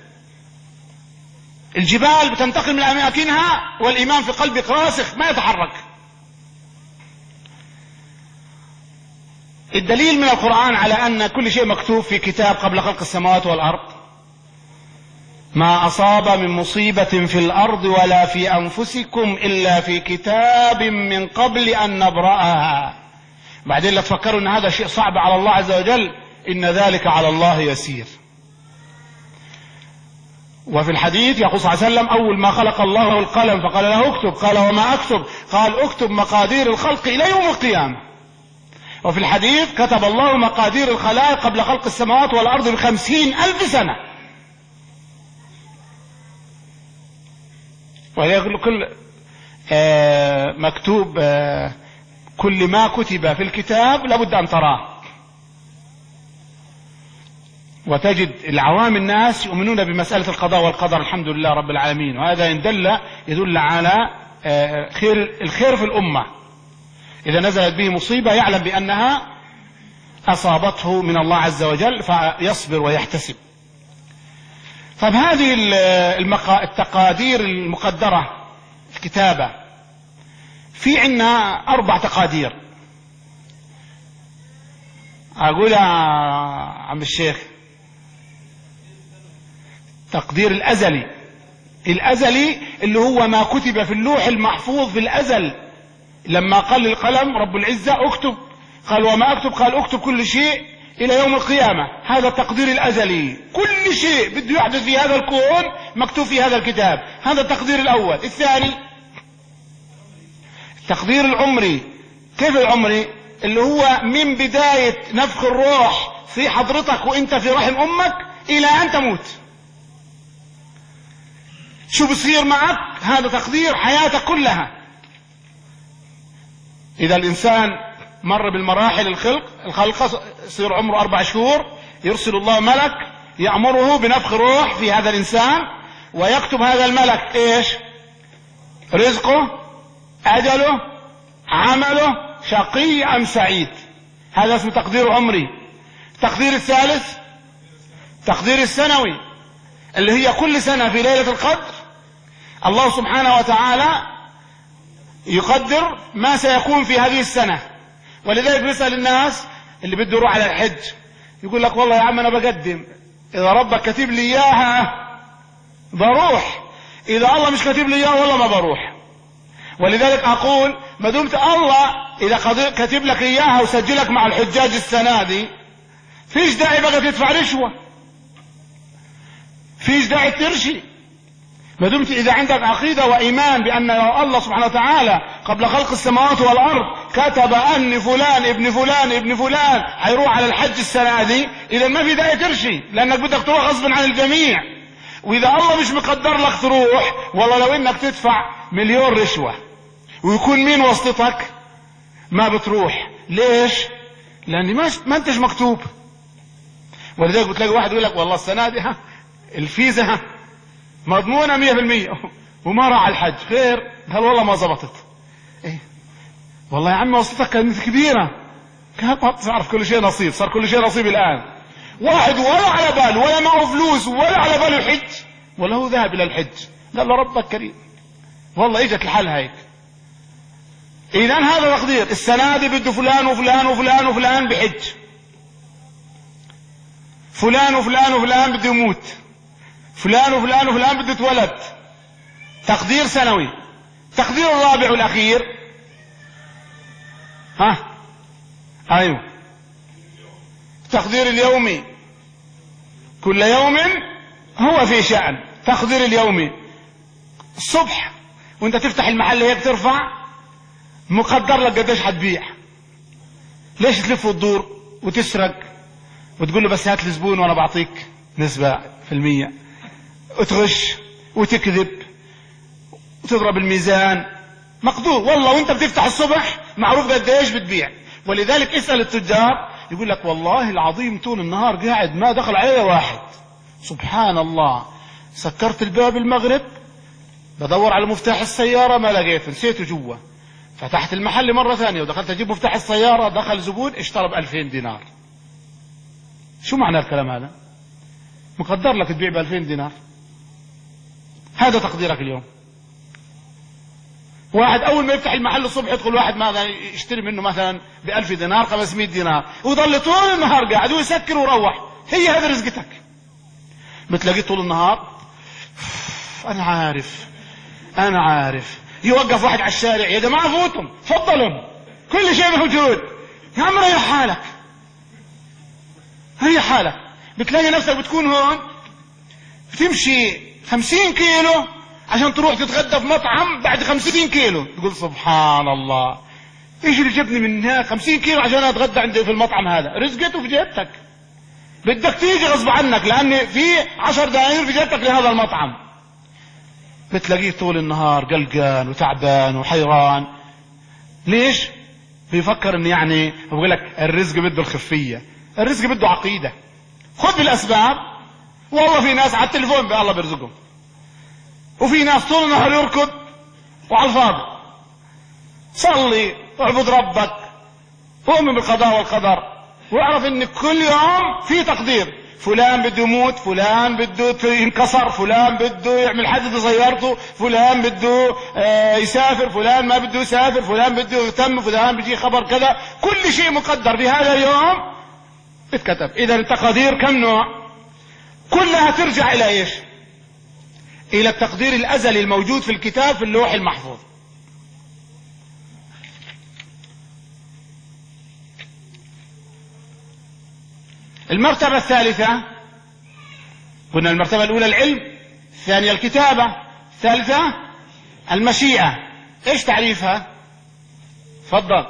الجبال بتنتقل من أماكنها والإيمان في قلبك راسخ ما يتحرك. الدليل من القرآن على أن كل شيء مكتوب في كتاب قبل خلق السماوات والأرض. ما أصاب من مصيبة في الأرض ولا في أنفسكم إلا في كتاب من قبل أن نبرأها. بعدين لا تفكروا أن هذا شيء صعب على الله عز وجل، إن ذلك على الله يسير. وفي الحديث يقول صلى الله عليه وسلم أول ما خلق الله القلم فقال له اكتب، قال وما أكتب؟ قال اكتب مقادير الخلق إلى يوم القيامة. وفي الحديث كتب الله مقادير الخلائق قبل خلق السماوات والأرض بخمسين ألف سنة. ويقول كل آه مكتوب آه كل ما كتب في الكتاب لابد أن تراه. وتجد العوام الناس يؤمنون بمسألة القضاء والقدر الحمد لله رب العالمين، وهذا إن دل يدل على آه خير الخير في الأمة. إذا نزلت به مصيبة يعلم بأنها أصابته من الله عز وجل فيصبر ويحتسب. طب هذه التقادير المقدرة الكتابة، في عنا أربع تقادير. أقول يا عم الشيخ تقدير الأزلي. الأزلي اللي هو ما كتب في اللوح المحفوظ في الأزل. لما قال للقلم رب العزة اكتب، قال وما اكتب؟ قال اكتب كل شيء إلى يوم القيامة. هذا التقدير الأزلي، كل شيء بده يحدث في هذا الكون مكتوب في هذا الكتاب. هذا التقدير الأول. الثاني التقدير العمري. كيف العمري؟ اللي هو من بداية نفخ الروح في حضرتك وانت في رحم أمك إلى أن تموت، شو بصير معك. هذا تقدير حياتك كلها. إذا الإنسان مر بالمراحل الخلق الخلق يصير عمره أربع شهور، يرسل الله ملك يأمره بنفخ الروح في هذا الإنسان، ويكتب هذا الملك إيش؟ رزقه، أجله، عمله، شقي أم سعيد. هذا اسمه تقدير عمري. التقدير الثالث تقدير السنوي، اللي هي كل سنة في ليلة القدر الله سبحانه وتعالى يقدر ما سيكون في هذه السنة. ولذلك بيسأل الناس اللي بده يروح على الحج، يقول لك والله يا عم أنا بقدم، إذا ربك كتب لي إياها بروح، إذا الله مش كتب لي إياها والله ما بروح. ولذلك أقول ما دمت الله إذا كتب لك إياها وسجلك مع الحجاج السنة دي، فيش داعي بقى تدفع رشوة، فيش داعي ترشي، ما دمت إذا عندك عقيدة وإيمان بأن الله سبحانه وتعالى قبل خلق السماوات والأرض كتب أن فلان ابن فلان ابن فلان هيروح على الحج السنة دي، إذا ما في داعي ترشي، لأنك بدك تروح غصب عن الجميع. وإذا الله مش مقدر لك تروح، والله لو إنك تدفع مليون رشوة ويكون مين واسطتك ما بتروح. ليش؟ لأن ما ما أنتش مكتوب. ولذلك بتلاقي واحد يقول لك والله السنة دي ها الفيزا ها مضمونة مية بالمية وما راح على الحج. خير؟ قال والله ما زبطت. ايه والله يا عم واسطتك كانت كبيرة. كانت ما تعرف كل شيء نصيب، صار كل شيء نصيب الآن. واحد ولا على باله ولا معه فلوس ولا على باله الحج ولا هو ذهب إلى الحج، قال له ربك كريم والله اجت الحل هيك. إذا هذا تقدير. السنة دي بده فلان وفلان وفلان وفلان بحج، فلان وفلان وفلان بده يموت، فلان وفلان وفلان بده يتولد. تقدير سنوي. تقدير الرابع والأخير ها أيوه تقدير اليومي، كل يوم هو في شأن. تقدير اليومي الصبح وانت تفتح المحل هيك ترفع مقدر لك قديش حتبيع. ليش تلف وتدور وتسرق وتقول له بس هات لي زبون وانا بعطيك نسبة في المية، وتغش وتكذب وتضرب الميزان مقدور. والله وانت بتفتح الصبح معروف قديش بتبيع. ولذلك اسأل التجار يقول لك والله العظيم طول النهار قاعد ما دخل علي واحد، سبحان الله سكرت الباب المغرب بدور على مفتاح السيارة ما لقيته نسيته جوا، فتحت المحل مرة ثانية ودخلت اجيب مفتاح السيارة دخل زبون اشترى بألفين دينار. شو معنى الكلام هذا؟ مقدر لك تبيع بألفين دينار. هذا تقديرك اليوم. واحد اول ما يفتح المحل الصبح يدخل واحد ماذا يشتري منه مثلا بألف دينار خمسمائة دينار وظل طول النهار قاعد ويسكر ويروح. هي هذا رزقتك. بتلاقيه طول النهار انا عارف انا عارف يوقف واحد على الشارع يا جماعه فوتهم تفضلوا كل شيء موجود يا عم ريح حالك ريح حالك. بتلاقي نفسك بتكون هون بتمشي خمسين كيلو عشان تروح تتغدى في مطعم بعد خمسين كيلو، تقول سبحان الله ايش اللي جبني من هناك خمسين كيلو عشان اتغدى عندي في المطعم هذا. رزقته في جيبتك، بدك تيجي غصب عنك لان في عشر دنانير في جيبتك لهذا المطعم. بتلاقيه طول النهار قلقان وتعبان وحيران. ليش؟ بيفكر ان يعني بقول لك الرزق بده الخفيه، الرزق بده عقيده. خذ بالاسباب. والله في ناس على التليفون بقى الله بيرزقهم، وفي ناس طول النهار يركض وعلى الفاضي. صلي واعبد ربك وؤمن بالقضاء والقدر واعرف ان كل يوم في تقدير. فلان بده يموت، فلان بده ينكسر، فلان بده يعمل حادث بسيارته، فلان بده آه يسافر، فلان ما بده يسافر، فلان بده يهتم، فلان بيجي خبر كذا. كل شيء مقدر في هذا اليوم اتكتب. اذا التقادير كم نوع؟ كلها ترجع الى ايش؟ الى التقدير الازلي الموجود في الكتاب في اللوح المحفوظ. المرتبة الثالثة قلنا المرتبة الاولى العلم، الثانية الكتابة، الثالثة المشيئة. ايش تعريفها؟ تفضل.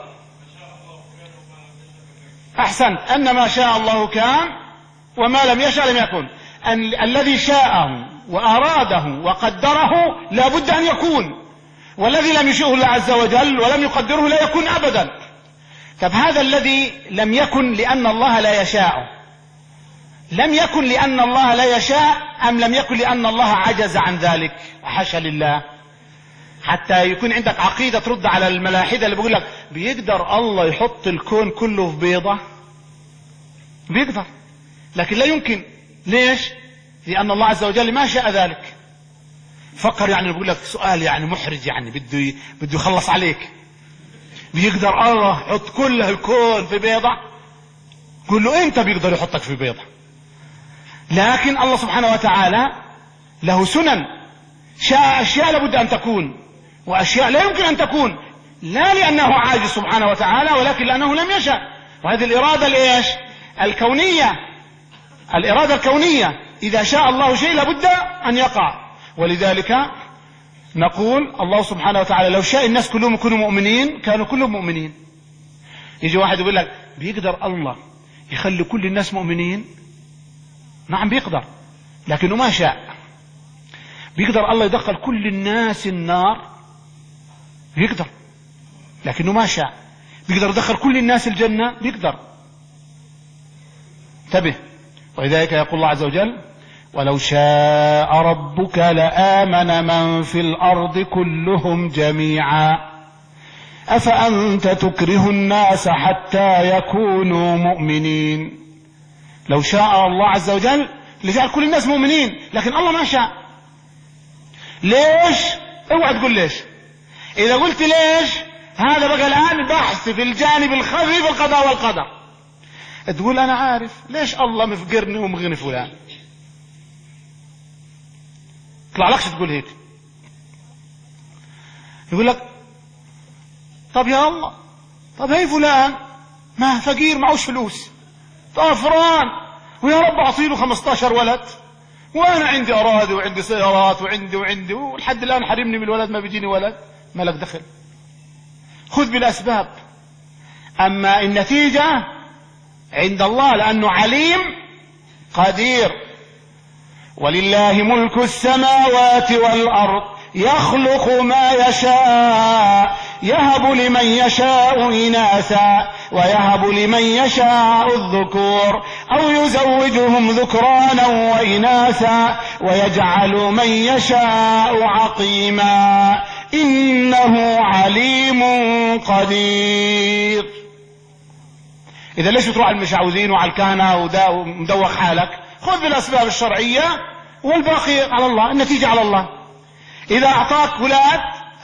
احسنت. ان ما شاء الله كان وما لم يشاء لم يكن. أن الذي شاءه وأراده وقدره لا بد أن يكون، والذي لم يشاءه الله عز وجل ولم يقدره لا يكون أبدا. طب هذا الذي لم يكن لأن الله لا يشاء، لم يكن لأن الله لا يشاء أم لم يكن لأن الله عجز عن ذلك؟ حاشا لله. حتى يكون عندك عقيدة ترد على الملاحدة اللي بيقول لك بيقدر الله يحط الكون كله في بيضة. بيقدر لكن لا يمكن. ليش؟ لأن الله عز وجل ما شاء ذلك. فكر يعني بيقول لك سؤال يعني محرج يعني بده بده يخلص عليك. بيقدر الله يحط كل الكون في بيضة؟ قل له انت بيقدر يحطك في بيضة. لكن الله سبحانه وتعالى له سنن. شاء أشياء لابد أن تكون وأشياء لا يمكن أن تكون، لا لأنه عاجز سبحانه وتعالى ولكن لأنه لم يشاء. وهذه الإرادة الإيش؟ الكونية. الإرادة الكونية إذا شاء الله شيء لابد أن يقع. ولذلك نقول الله سبحانه وتعالى لو شاء الناس كلهم يكونوا مؤمنين كانوا كلهم مؤمنين. يجي واحد يقول لك بيقدر الله يخلي كل الناس مؤمنين؟ نعم بيقدر، لكنه ما شاء. بيقدر الله يدخل كل الناس النار؟ بيقدر، لكنه ما شاء. بيقدر يدخل كل الناس الجنة؟ بيقدر. انتبه. ولذلك يقول الله عز وجل ولو شاء ربك لآمن من في الأرض كلهم جميعا أفأنت تكره الناس حتى يكونوا مؤمنين. لو شاء الله عز وجل لجعل كل الناس مؤمنين، لكن الله ما شاء. ليش؟ اوعى تقول ليش. إذا قلت ليش هذا بقى الآن بحث في الجانب الخفي في القضاء والقدر. تقول أنا عارف ليش الله مفقرني ومغني فلان. طلع لكش تقول هيك. يقول لك طب يا الله، طب هي فلان ما فقير معوش فلوس طافران، ويا رب أعطيله خمستاشر ولد، وأنا عندي أراضي وعندي سيارات وعندي وعندي ولحد الآن حرمني من الولد، ما بيجيني ولد. ما لك دخل، خذ بالأسباب. أما النتيجة عند الله، لأنه عليم قدير. ولله ملك السماوات والأرض يخلق ما يشاء يهب لمن يشاء إناثا ويهب لمن يشاء الذكور أو يزوجهم ذكرانا وإناثا ويجعل من يشاء عقيما إنه عليم قدير. إذا ليش تروح على المشعوذين وعلى الكهنة ومدوخ حالك؟ خذ بالأسباب الشرعية والباقي على الله، النتيجة على الله. إذا أعطاك ولاد،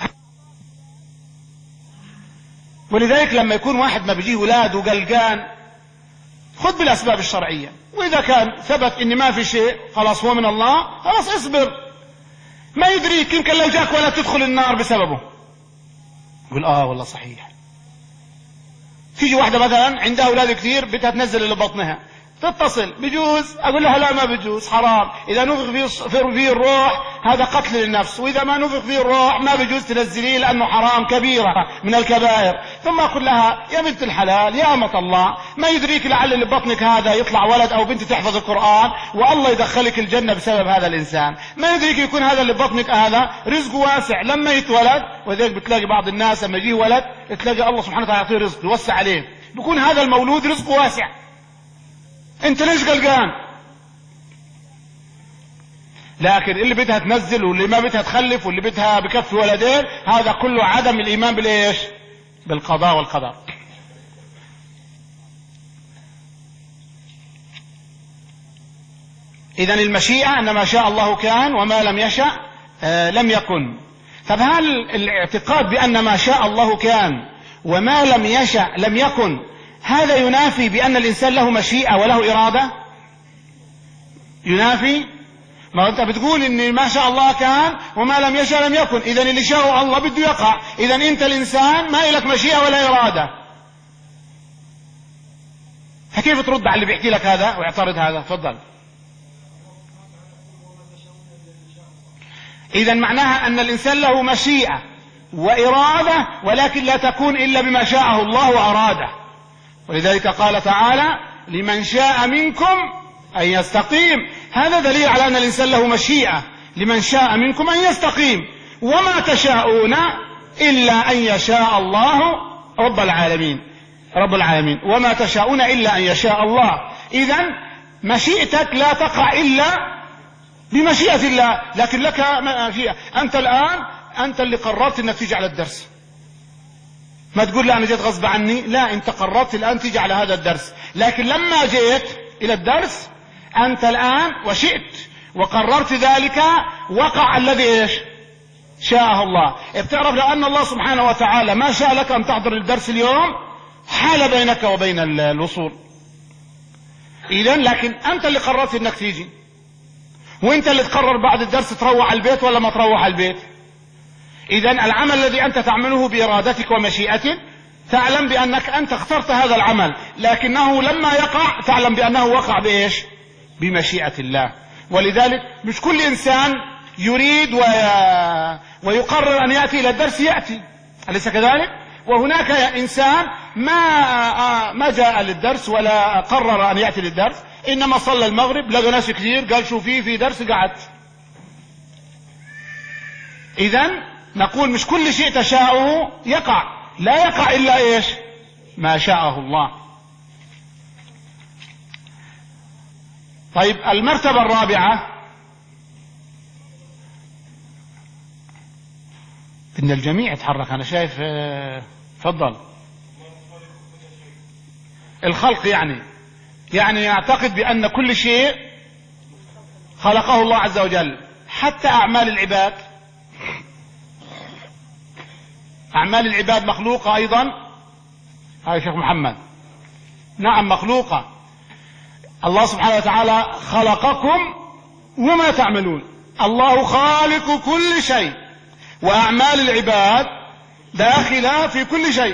ولذلك لما يكون واحد ما بيجيه ولاد وقلقان خذ بالأسباب الشرعية، وإذا كان ثبت إن ما في شيء خلاص هو من الله، خلاص اصبر. ما يدريك يمكن لو جاك ولا تدخل النار بسببه. يقول آه والله صحيح. تيجي واحدة مثلا عندها أولاد كثير بدها تنزل اللي بطنها، تتصل بجوز، أقول لها لا ما بجوز حرام، إذا نفخ فيه, فيه الروح هذا قتل للنفس، وإذا ما نفخ فيه الروح ما بجوز تنزليه لأنه حرام كبيرة من الكبائر. ثم أقول لها يا بنت الحلال يا أمة الله، ما يدريك لعل اللي ببطنك هذا يطلع ولد أو بنت تحفظ القرآن والله يدخلك الجنة بسبب هذا الإنسان. ما يدريك يكون هذا اللي ببطنك هذا رزقه واسع لما يتولد. وذلك بتلاقي بعض الناس لما يجيه ولد تلاقي الله سبحانه وتعالى يعطيه رزق يوسع عليه، بيكون هذا المولود رزقه واسع. انت ليش قلقان؟ لكن اللي بدها تنزل واللي ما بدها تخلف واللي بدها بكفي ولدين هذا كله عدم الإيمان بالايش؟ بالقضاء والقدر. إذن المشيئة أن ما شاء الله كان وما لم يشأ آه لم يكن. طب هل الاعتقاد بأن ما شاء الله كان وما لم يشأ لم يكن هذا ينافي بأن الإنسان له مشيئة وله إرادة؟ ينافي؟ ما أنت بتقول إن ما شاء الله كان وما لم يشأ لم يكن، إذن اللي شاء الله بده يقع، إذن أنت الإنسان ما إلك مشيئة ولا إرادة. فكيف ترد على اللي بيحكي لك هذا ويعترض هذا؟ تفضل. إذن معناها أن الإنسان له مشيئة وإرادة ولكن لا تكون إلا بما شاءه الله وأراده. ولذلك قال تعالى لمن شاء منكم أن يستقيم. هذا دليل على أن الإنسان له مشيئة لمن شاء منكم أن يستقيم. وما تشاءون إلا أن يشاء الله رب العالمين رب العالمين وما تشاءون إلا أن يشاء الله. إذن مشيئتك لا تقع إلا بمشيئة الله، لكن لك مشيئة. أنت الآن أنت اللي قررت أنك تيجي على الدرس، ما تقول لا أنا جيت غصب عني، لا أنت قررت الآن تيجي على هذا الدرس، لكن لما جيت إلى الدرس أنت الآن وشئت وقررت ذلك وقع الذي إيش شاءه الله. بتعرف لأن الله سبحانه وتعالى ما شاء لك أن تحضر الدرس اليوم حال بينك وبين الوصول. إذن لكن أنت اللي قررت أنك تيجي، وأنت اللي تقرر بعد الدرس تروح على البيت ولا ما تروح على البيت. إذن العمل الذي أنت تعمله بإرادتك ومشيئتك تعلم بأنك أنت اخترت هذا العمل، لكنه لما يقع تعلم بأنه وقع بإيش؟ بمشيئة الله. ولذلك مش كل إنسان يريد ويقرر أن يأتي إلى الدرس يأتي، أليس كذلك؟ وهناك إنسان ما ما جاء للدرس ولا قرر أن يأتي للدرس، إنما صلى المغرب لقى ناس كثير قال شو في في درس قعد. إذن نقول مش كل شيء تشاءه يقع، لا يقع إلا إيش؟ ما شاءه الله. طيب المرتبة الرابعة إن الجميع يتحرك، أنا شايف. تفضل. الخلق يعني يعني يعتقد بأن كل شيء خلقه الله عز وجل، حتى أعمال العباد. أعمال العباد مخلوقة أيضا. هاي شيخ محمد. نعم مخلوقة. الله سبحانه وتعالى خلقكم وما تعملون. الله خالق كل شيء، وأعمال العباد داخلة في كل شيء.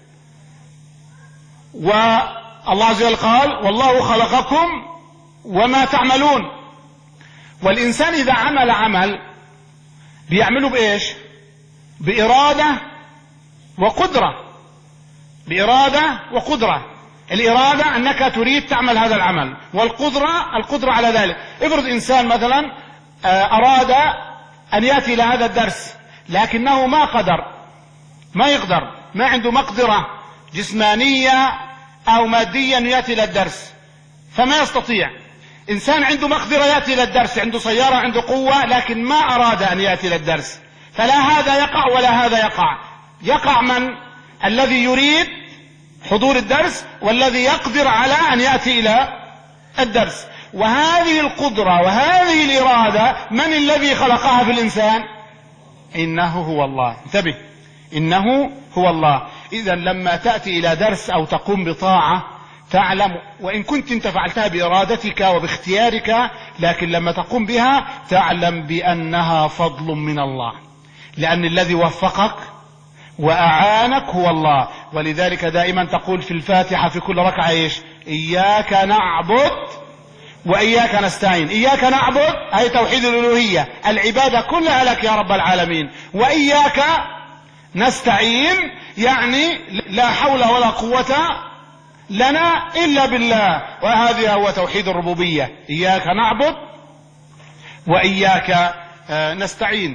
والله عز وجل قال والله خلقكم وما تعملون. والإنسان إذا عمل عمل بيعمله بإيش؟ بإرادة وقدرة. بإرادة وقدرة. الإرادة أنك تريد تعمل هذا العمل، والقدرة القدرة على ذلك. افرض إنسان مثلا أراد أن يأتي إلى هذا الدرس لكنه ما قدر، ما يقدر، ما عنده مقدرة جسمانية أو مادية أن يأتي إلى الدرس فما يستطيع. إنسان عنده مقدرة يأتي إلى الدرس، عنده سيارة، عنده قوة، لكن ما أراد أن يأتي إلى الدرس، فلا هذا يقع ولا هذا يقع. يقع من؟ الذي يريد حضور الدرس والذي يقدر على أن يأتي إلى الدرس. وهذه القدرة وهذه الإرادة من الذي خلقها في الإنسان؟ إنه هو الله. انتبه، إنه هو الله. إذا لما تأتي إلى درس أو تقوم بطاعة تعلم، وإن كنت انت فعلتها بإرادتك وباختيارك، لكن لما تقوم بها تعلم بأنها فضل من الله، لأن الذي وفقك وأعانك هو الله. ولذلك دائما تقول في الفاتحة في كل ركعة إيش؟ إياك نعبد وإياك نستعين. إياك نعبد أي توحيد الألوهية، العبادة كلها لك يا رب العالمين. وإياك نستعين يعني لا حول ولا قوة لنا إلا بالله، وهذا هو توحيد الربوبية. إياك نعبد وإياك نستعين.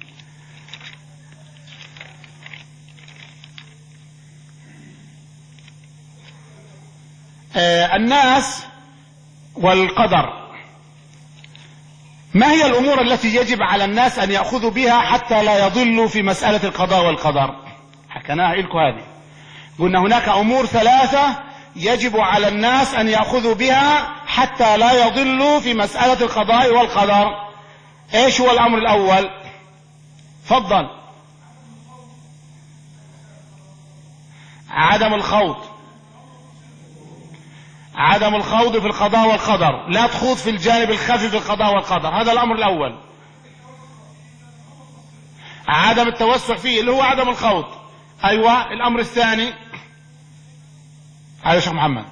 الناس والقدر. ما هي الأمور التي يجب على الناس أن يأخذوا بها حتى لا يضلوا في مسألة القضاء والقدر؟ حكناها لكم هذه. قلنا هناك أمور ثلاثة يجب على الناس أن يأخذوا بها حتى لا يضلوا في مسألة القضاء والقدر. إيش هو الأمر الأول؟ فضل. عدم الخوض. عدم الخوض في القضاء والقدر، لا تخوض في الجانب الخفي في القضاء والقدر، هذا الأمر الأول. عدم التوسع فيه اللي هو عدم الخوض. أيوة. الأمر الثاني أيوة شيخ محمد،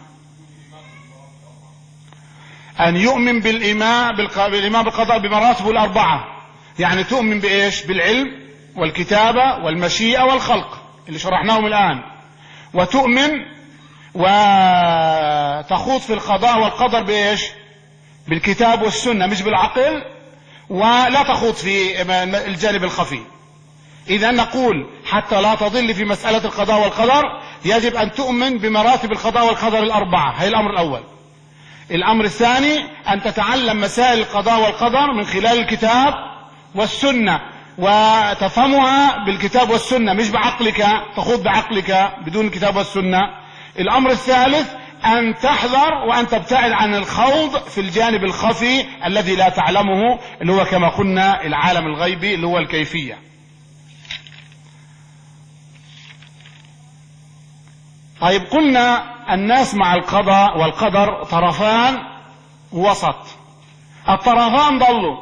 أن يؤمن بالإيمان بالإيمان بالقضاء بمراتبه الأربعة. يعني تؤمن بإيش؟ بالعلم والكتابة والمشيئة والخلق اللي شرحناهم الآن. وتؤمن وتخوض في القضاء والقدر بإيش؟ بالكتاب والسنة مش بالعقل، ولا تخوض في الجانب الخفي. إذا نقول حتى لا تضل في مسألة القضاء والقدر يجب أن تؤمن بمراتب القضاء والقدر الأربعة. هذا الأمر الأول. الأمر الثاني أن تتعلم مسائل القضاء والقدر من خلال الكتاب والسنة، وتفهمها بالكتاب والسنة مش بعقلك، تخوض بعقلك بدون الكتاب والسنة. الأمر الثالث أن تحذر وأن تبتعد عن الخوض في الجانب الخفي الذي لا تعلمه، اللي هو كما قلنا العالم الغيبي اللي هو الكيفية. طيب قلنا الناس مع القضاء والقدر طرفان وسط. الطرفان ضلوا،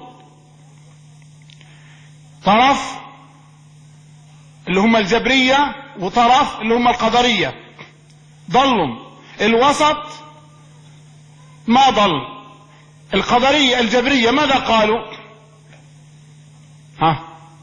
طرف اللي هم الجبرية وطرف اللي هم القدرية ضلوا. الوسط ما ضل. القدرية الجبرية ماذا قالوا؟ ها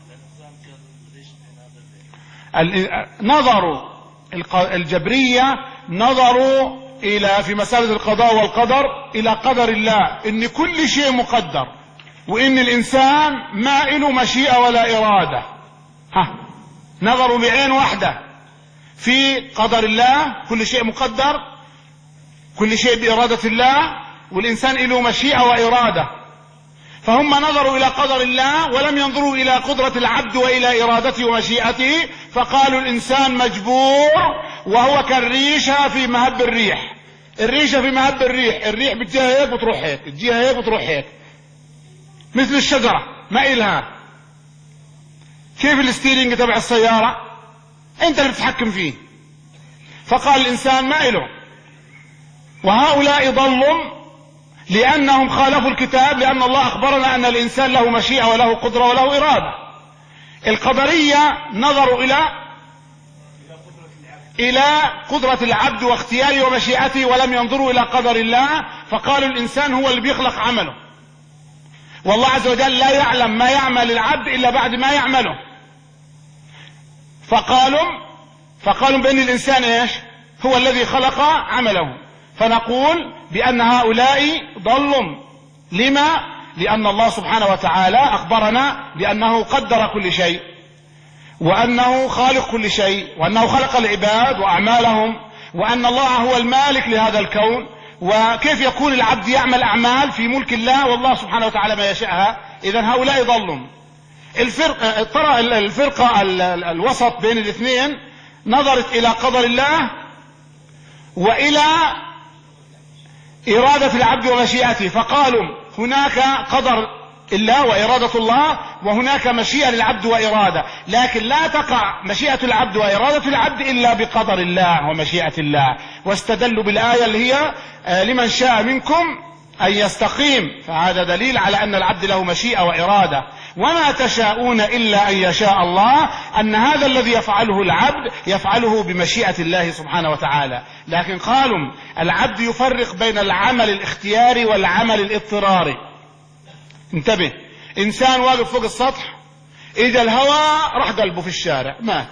نظروا الجبرية نظروا الى في مسألة القضاء والقدر الى قدر الله، ان كل شيء مقدر، وان الانسان ما له مشيئة ولا ارادة. ها نظروا بعين واحدة في قدر الله، كل شيء مقدر، كل شيء بإرادة الله، والإنسان له مشيئة وإرادة. فهم نظروا إلى قدر الله ولم ينظروا إلى قدرة العبد وإلى إرادته ومشيئته، فقالوا الإنسان مجبور وهو كالريشة في مهب الريح. الريشة في مهب الريح، الريح بتجيها هيك بتروح هيك، بتجيها هيك بتروح هيك، مثل الشجرة ما إلها. كيف الستيرنج تبع السيارة؟ انت اللي بتتحكم فيه. فقال الانسان ما إله. وهؤلاء ضلوا لانهم خالفوا الكتاب، لان الله اخبرنا ان الانسان له مشيئة وله قدرة وله ارادة. القدرية نظروا الى الى قدرة العبد واختياره ومشيئته، ولم ينظروا الى قدر الله، فقالوا الانسان هو اللي بيخلق عمله، والله عز وجل لا يعلم ما يعمل العبد الا بعد ما يعمله. فقالوا فقالوا بأن الإنسان إيش هو الذي خلق عمله. فنقول بأن هؤلاء ضلوا. لما؟ لأن الله سبحانه وتعالى أخبرنا بأنه قدر كل شيء، وأنه خالق كل شيء، وأنه خلق العباد وأعمالهم، وأن الله هو المالك لهذا الكون. وكيف يكون العبد يعمل أعمال في ملك الله والله سبحانه وتعالى ما يشاءها؟ إذن هؤلاء ضلوا. الفرقة ترى الفرقة الوسط بين الاثنين نظرت الى قدر الله والى ارادة العبد ومشيئته، فقالوا هناك قدر الله وارادة الله، وهناك مشيئة للعبد وارادة، لكن لا تقع مشيئة العبد وارادة العبد الا بقدر الله ومشيئة الله. واستدلوا بالاية اللي هي لمن شاء منكم ان يستقيم، فهذا دليل على ان العبد له مشيئة وارادة. وما تشاءون إلا أن يشاء الله، أن هذا الذي يفعله العبد يفعله بمشيئة الله سبحانه وتعالى. لكن قالوا العبد يفرق بين العمل الاختياري والعمل الاضطراري. انتبه، إنسان واقف فوق السطح، إجا الهواء راح قلبه في الشارع مات،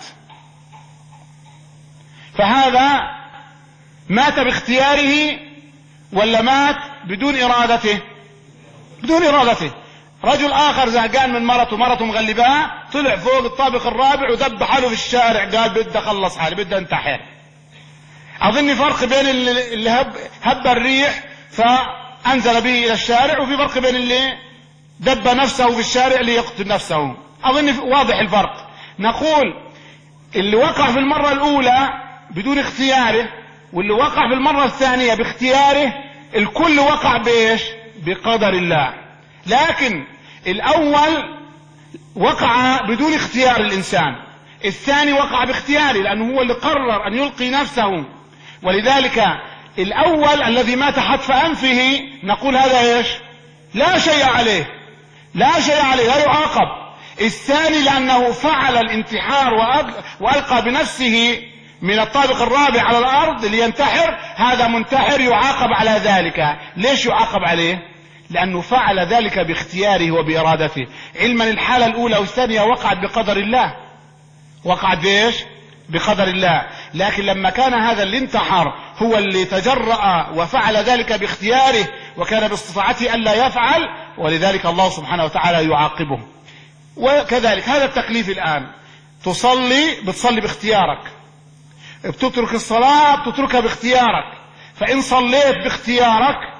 فهذا مات باختياره ولا مات بدون إرادته؟ بدون إرادته. رجل اخر زهقان من مرته، مرته مغلباه، طلع فوق الطابق الرابع ودب حاله في الشارع، قال بدي اخلص حالي، بدي انتحر. اظن فرق بين اللي هب, هب الريح فانزل به الى الشارع، وفي فرق بين اللي دب نفسه في الشارع ليقتل نفسه. اظن واضح الفرق. نقول اللي وقع في المرة الاولى بدون اختياره، واللي وقع في المرة الثانية باختياره، الكل وقع بايش؟ بقدر الله. لكن الاول وقع بدون اختيار الانسان، الثاني وقع باختياره لانه هو اللي قرر ان يلقي نفسه. ولذلك الاول الذي مات حتف انفه نقول هذا ايش؟ لا شيء عليه، لا شيء عليه، لا يعاقب. الثاني لانه فعل الانتحار والقى بنفسه من الطابق الرابع على الارض لينتحر، هذا منتحر يعاقب على ذلك. ليش يعاقب عليه؟ لأنه فعل ذلك باختياره وبإرادته. علما الحالة الأولى والثانية وقعت بقدر الله، وقعت بإيش؟ بقدر الله. لكن لما كان هذا اللي انتحر هو اللي تجرأ وفعل ذلك باختياره وكان باستطاعته ألا يفعل، ولذلك الله سبحانه وتعالى يعاقبه. وكذلك هذا التكليف الآن، تصلي بتصلي باختيارك، بتترك الصلاة بتتركها باختيارك. فإن صليت باختيارك،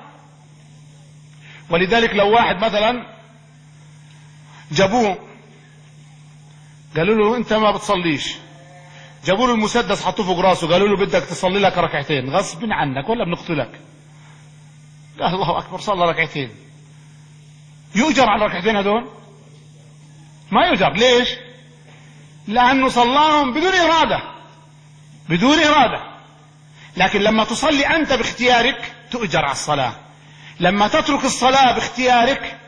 ولذلك لو واحد مثلا جابوه قالوا له انت ما بتصليش، جابوا له المسدس حطوه فوق راسه، قالوا له بدك تصلي لك ركعتين غصب عنك ولا بنقتلك، قال الله اكبر صلى ركعتين، يؤجر على الركعتين هذول؟ ما يؤجر. ليش؟ لانه صلاهم بدون ارادة، بدون ارادة. لكن لما تصلي انت باختيارك تؤجر على الصلاة، لما تترك الصلاة باختيارك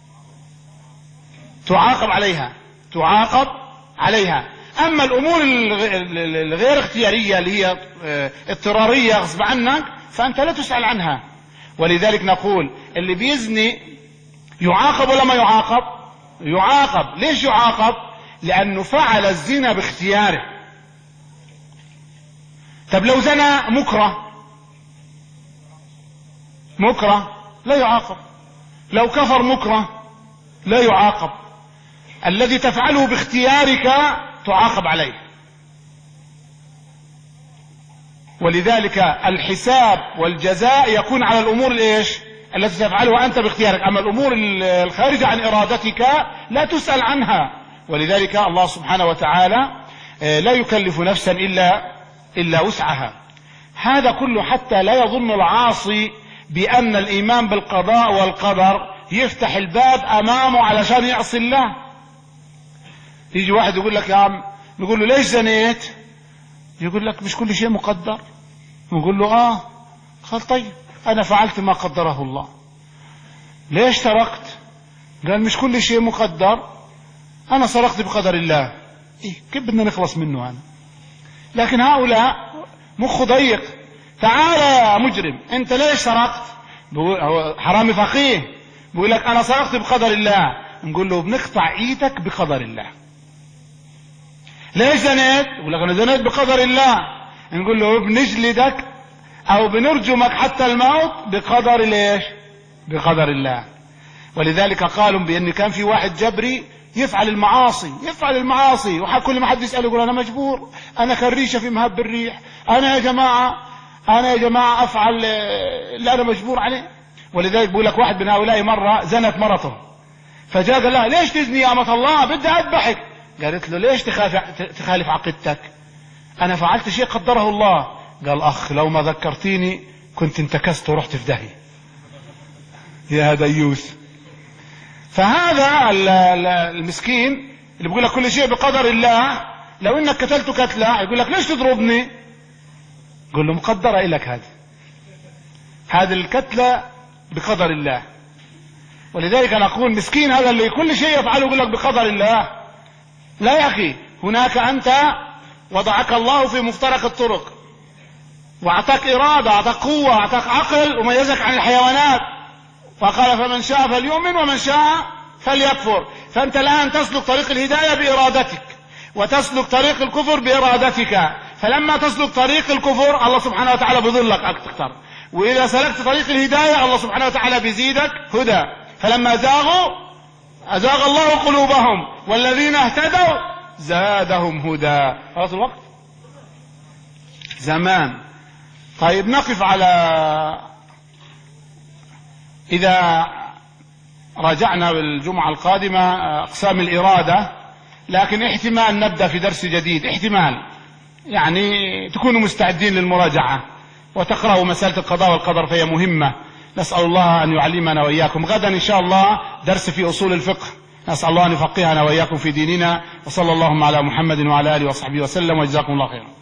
تعاقب عليها، تعاقب عليها. اما الامور الغير اختيارية اللي هي اضطرارية غصب عنك فانت لا تسأل عنها. ولذلك نقول اللي بيزني يعاقب ولا ما يعاقب؟ يعاقب. ليش يعاقب؟ لأنه فعل الزنا باختياره. طب لو زنى مكره مكره لا يعاقب. لو كفر مكره لا يعاقب. الذي تفعله باختيارك تعاقب عليه. ولذلك الحساب والجزاء يكون على الأمور الايش التي تفعلها أنت باختيارك. أما الأمور الخارجة عن إرادتك لا تسأل عنها. ولذلك الله سبحانه وتعالى لا يكلف نفسا إلا إلا وسعها. هذا كله حتى لا يظن العاصي بأن الإيمان بالقضاء والقدر يفتح الباب أمامه علشان يعصي الله. يجي واحد يقول لك يا عم، نقول له ليش زنيت؟ يقول لك مش كل شيء مقدر. نقول له آه. قال طيب أنا فعلت ما قدره الله. ليش سرقت؟ قال مش كل شيء مقدر، أنا سرقت بقدر الله. إيه كيف بدنا نخلص منه أنا؟ لكن هؤلاء مخه ضيق. تعال يا مجرم أنت ليش سرقت؟ حرامي فقيه بيقول لك أنا سرقت بقدر الله. نقول له بنقطع إيدك بقدر الله. ليش زنيت؟ يقول لك أنا زنيت بقدر الله. نقول له بنجلدك أو بنرجمك حتى الموت بقدر ليش؟ بقدر الله. ولذلك قالوا بأن كان في واحد جبري يفعل المعاصي يفعل المعاصي وكل ما حد يسأله يقول أنا مجبور، أنا كريشة في مهب الريح، أنا يا جماعة أنا يا جماعة أفعل اللي أنا مجبور عليه. ولذلك بيقول لك واحد من هؤلاء مرة زنت مرته، فجاء قال لها ليش تزني يا أمة الله؟ بدي أذبحك. قالت له ليش تخالف عقيدتك؟ أنا فعلت شيء قدره الله. قال أخ لو ما ذكرتيني كنت انتكست ورحت في داهية يا ديوس. فهذا المسكين اللي بيقول لك كل شيء بقدر الله، لو انك قتلت قتله يقول لك ليش تضربني؟ قل له مقدرة لك هذه هذه القتلة بقدر الله. ولذلك انا اقول مسكين هذا اللي كل شيء يفعله يقول لك بقدر الله. لا يا اخي، هناك انت وضعك الله في مفترق الطرق واعطاك ارادة، اعطاك قوة، اعطاك عقل وميزك عن الحيوانات. فقال فمن شاء فليؤمن ومن شاء فليكفر. فانت الان تسلك طريق الهداية بارادتك وتسلك طريق الكفر بارادتك. فلما تسلك طريق الكفر الله سبحانه وتعالى بيضلك اكثر، واذا سلكت طريق الهداية الله سبحانه وتعالى بيزيدك هدى. فلما زاغوا ازاغ الله قلوبهم والذين اهتدوا زادهم هدى. خلاص الوقت زمان. طيب نقف على إذا راجعنا بالجمعة القادمة أقسام الإرادة، لكن احتمال نبدأ في درس جديد، احتمال يعني تكونوا مستعدين للمراجعة وتقرأوا مسألة القضاء والقدر فهي مهمة. نسأل الله أن يعلمنا وإياكم. غدا إن شاء الله درس في أصول الفقه، نسأل الله أن يفقهنا وإياكم في ديننا. وصلى اللهم على محمد وعلى آله وصحبه وسلم، وجزاكم الله خيرا.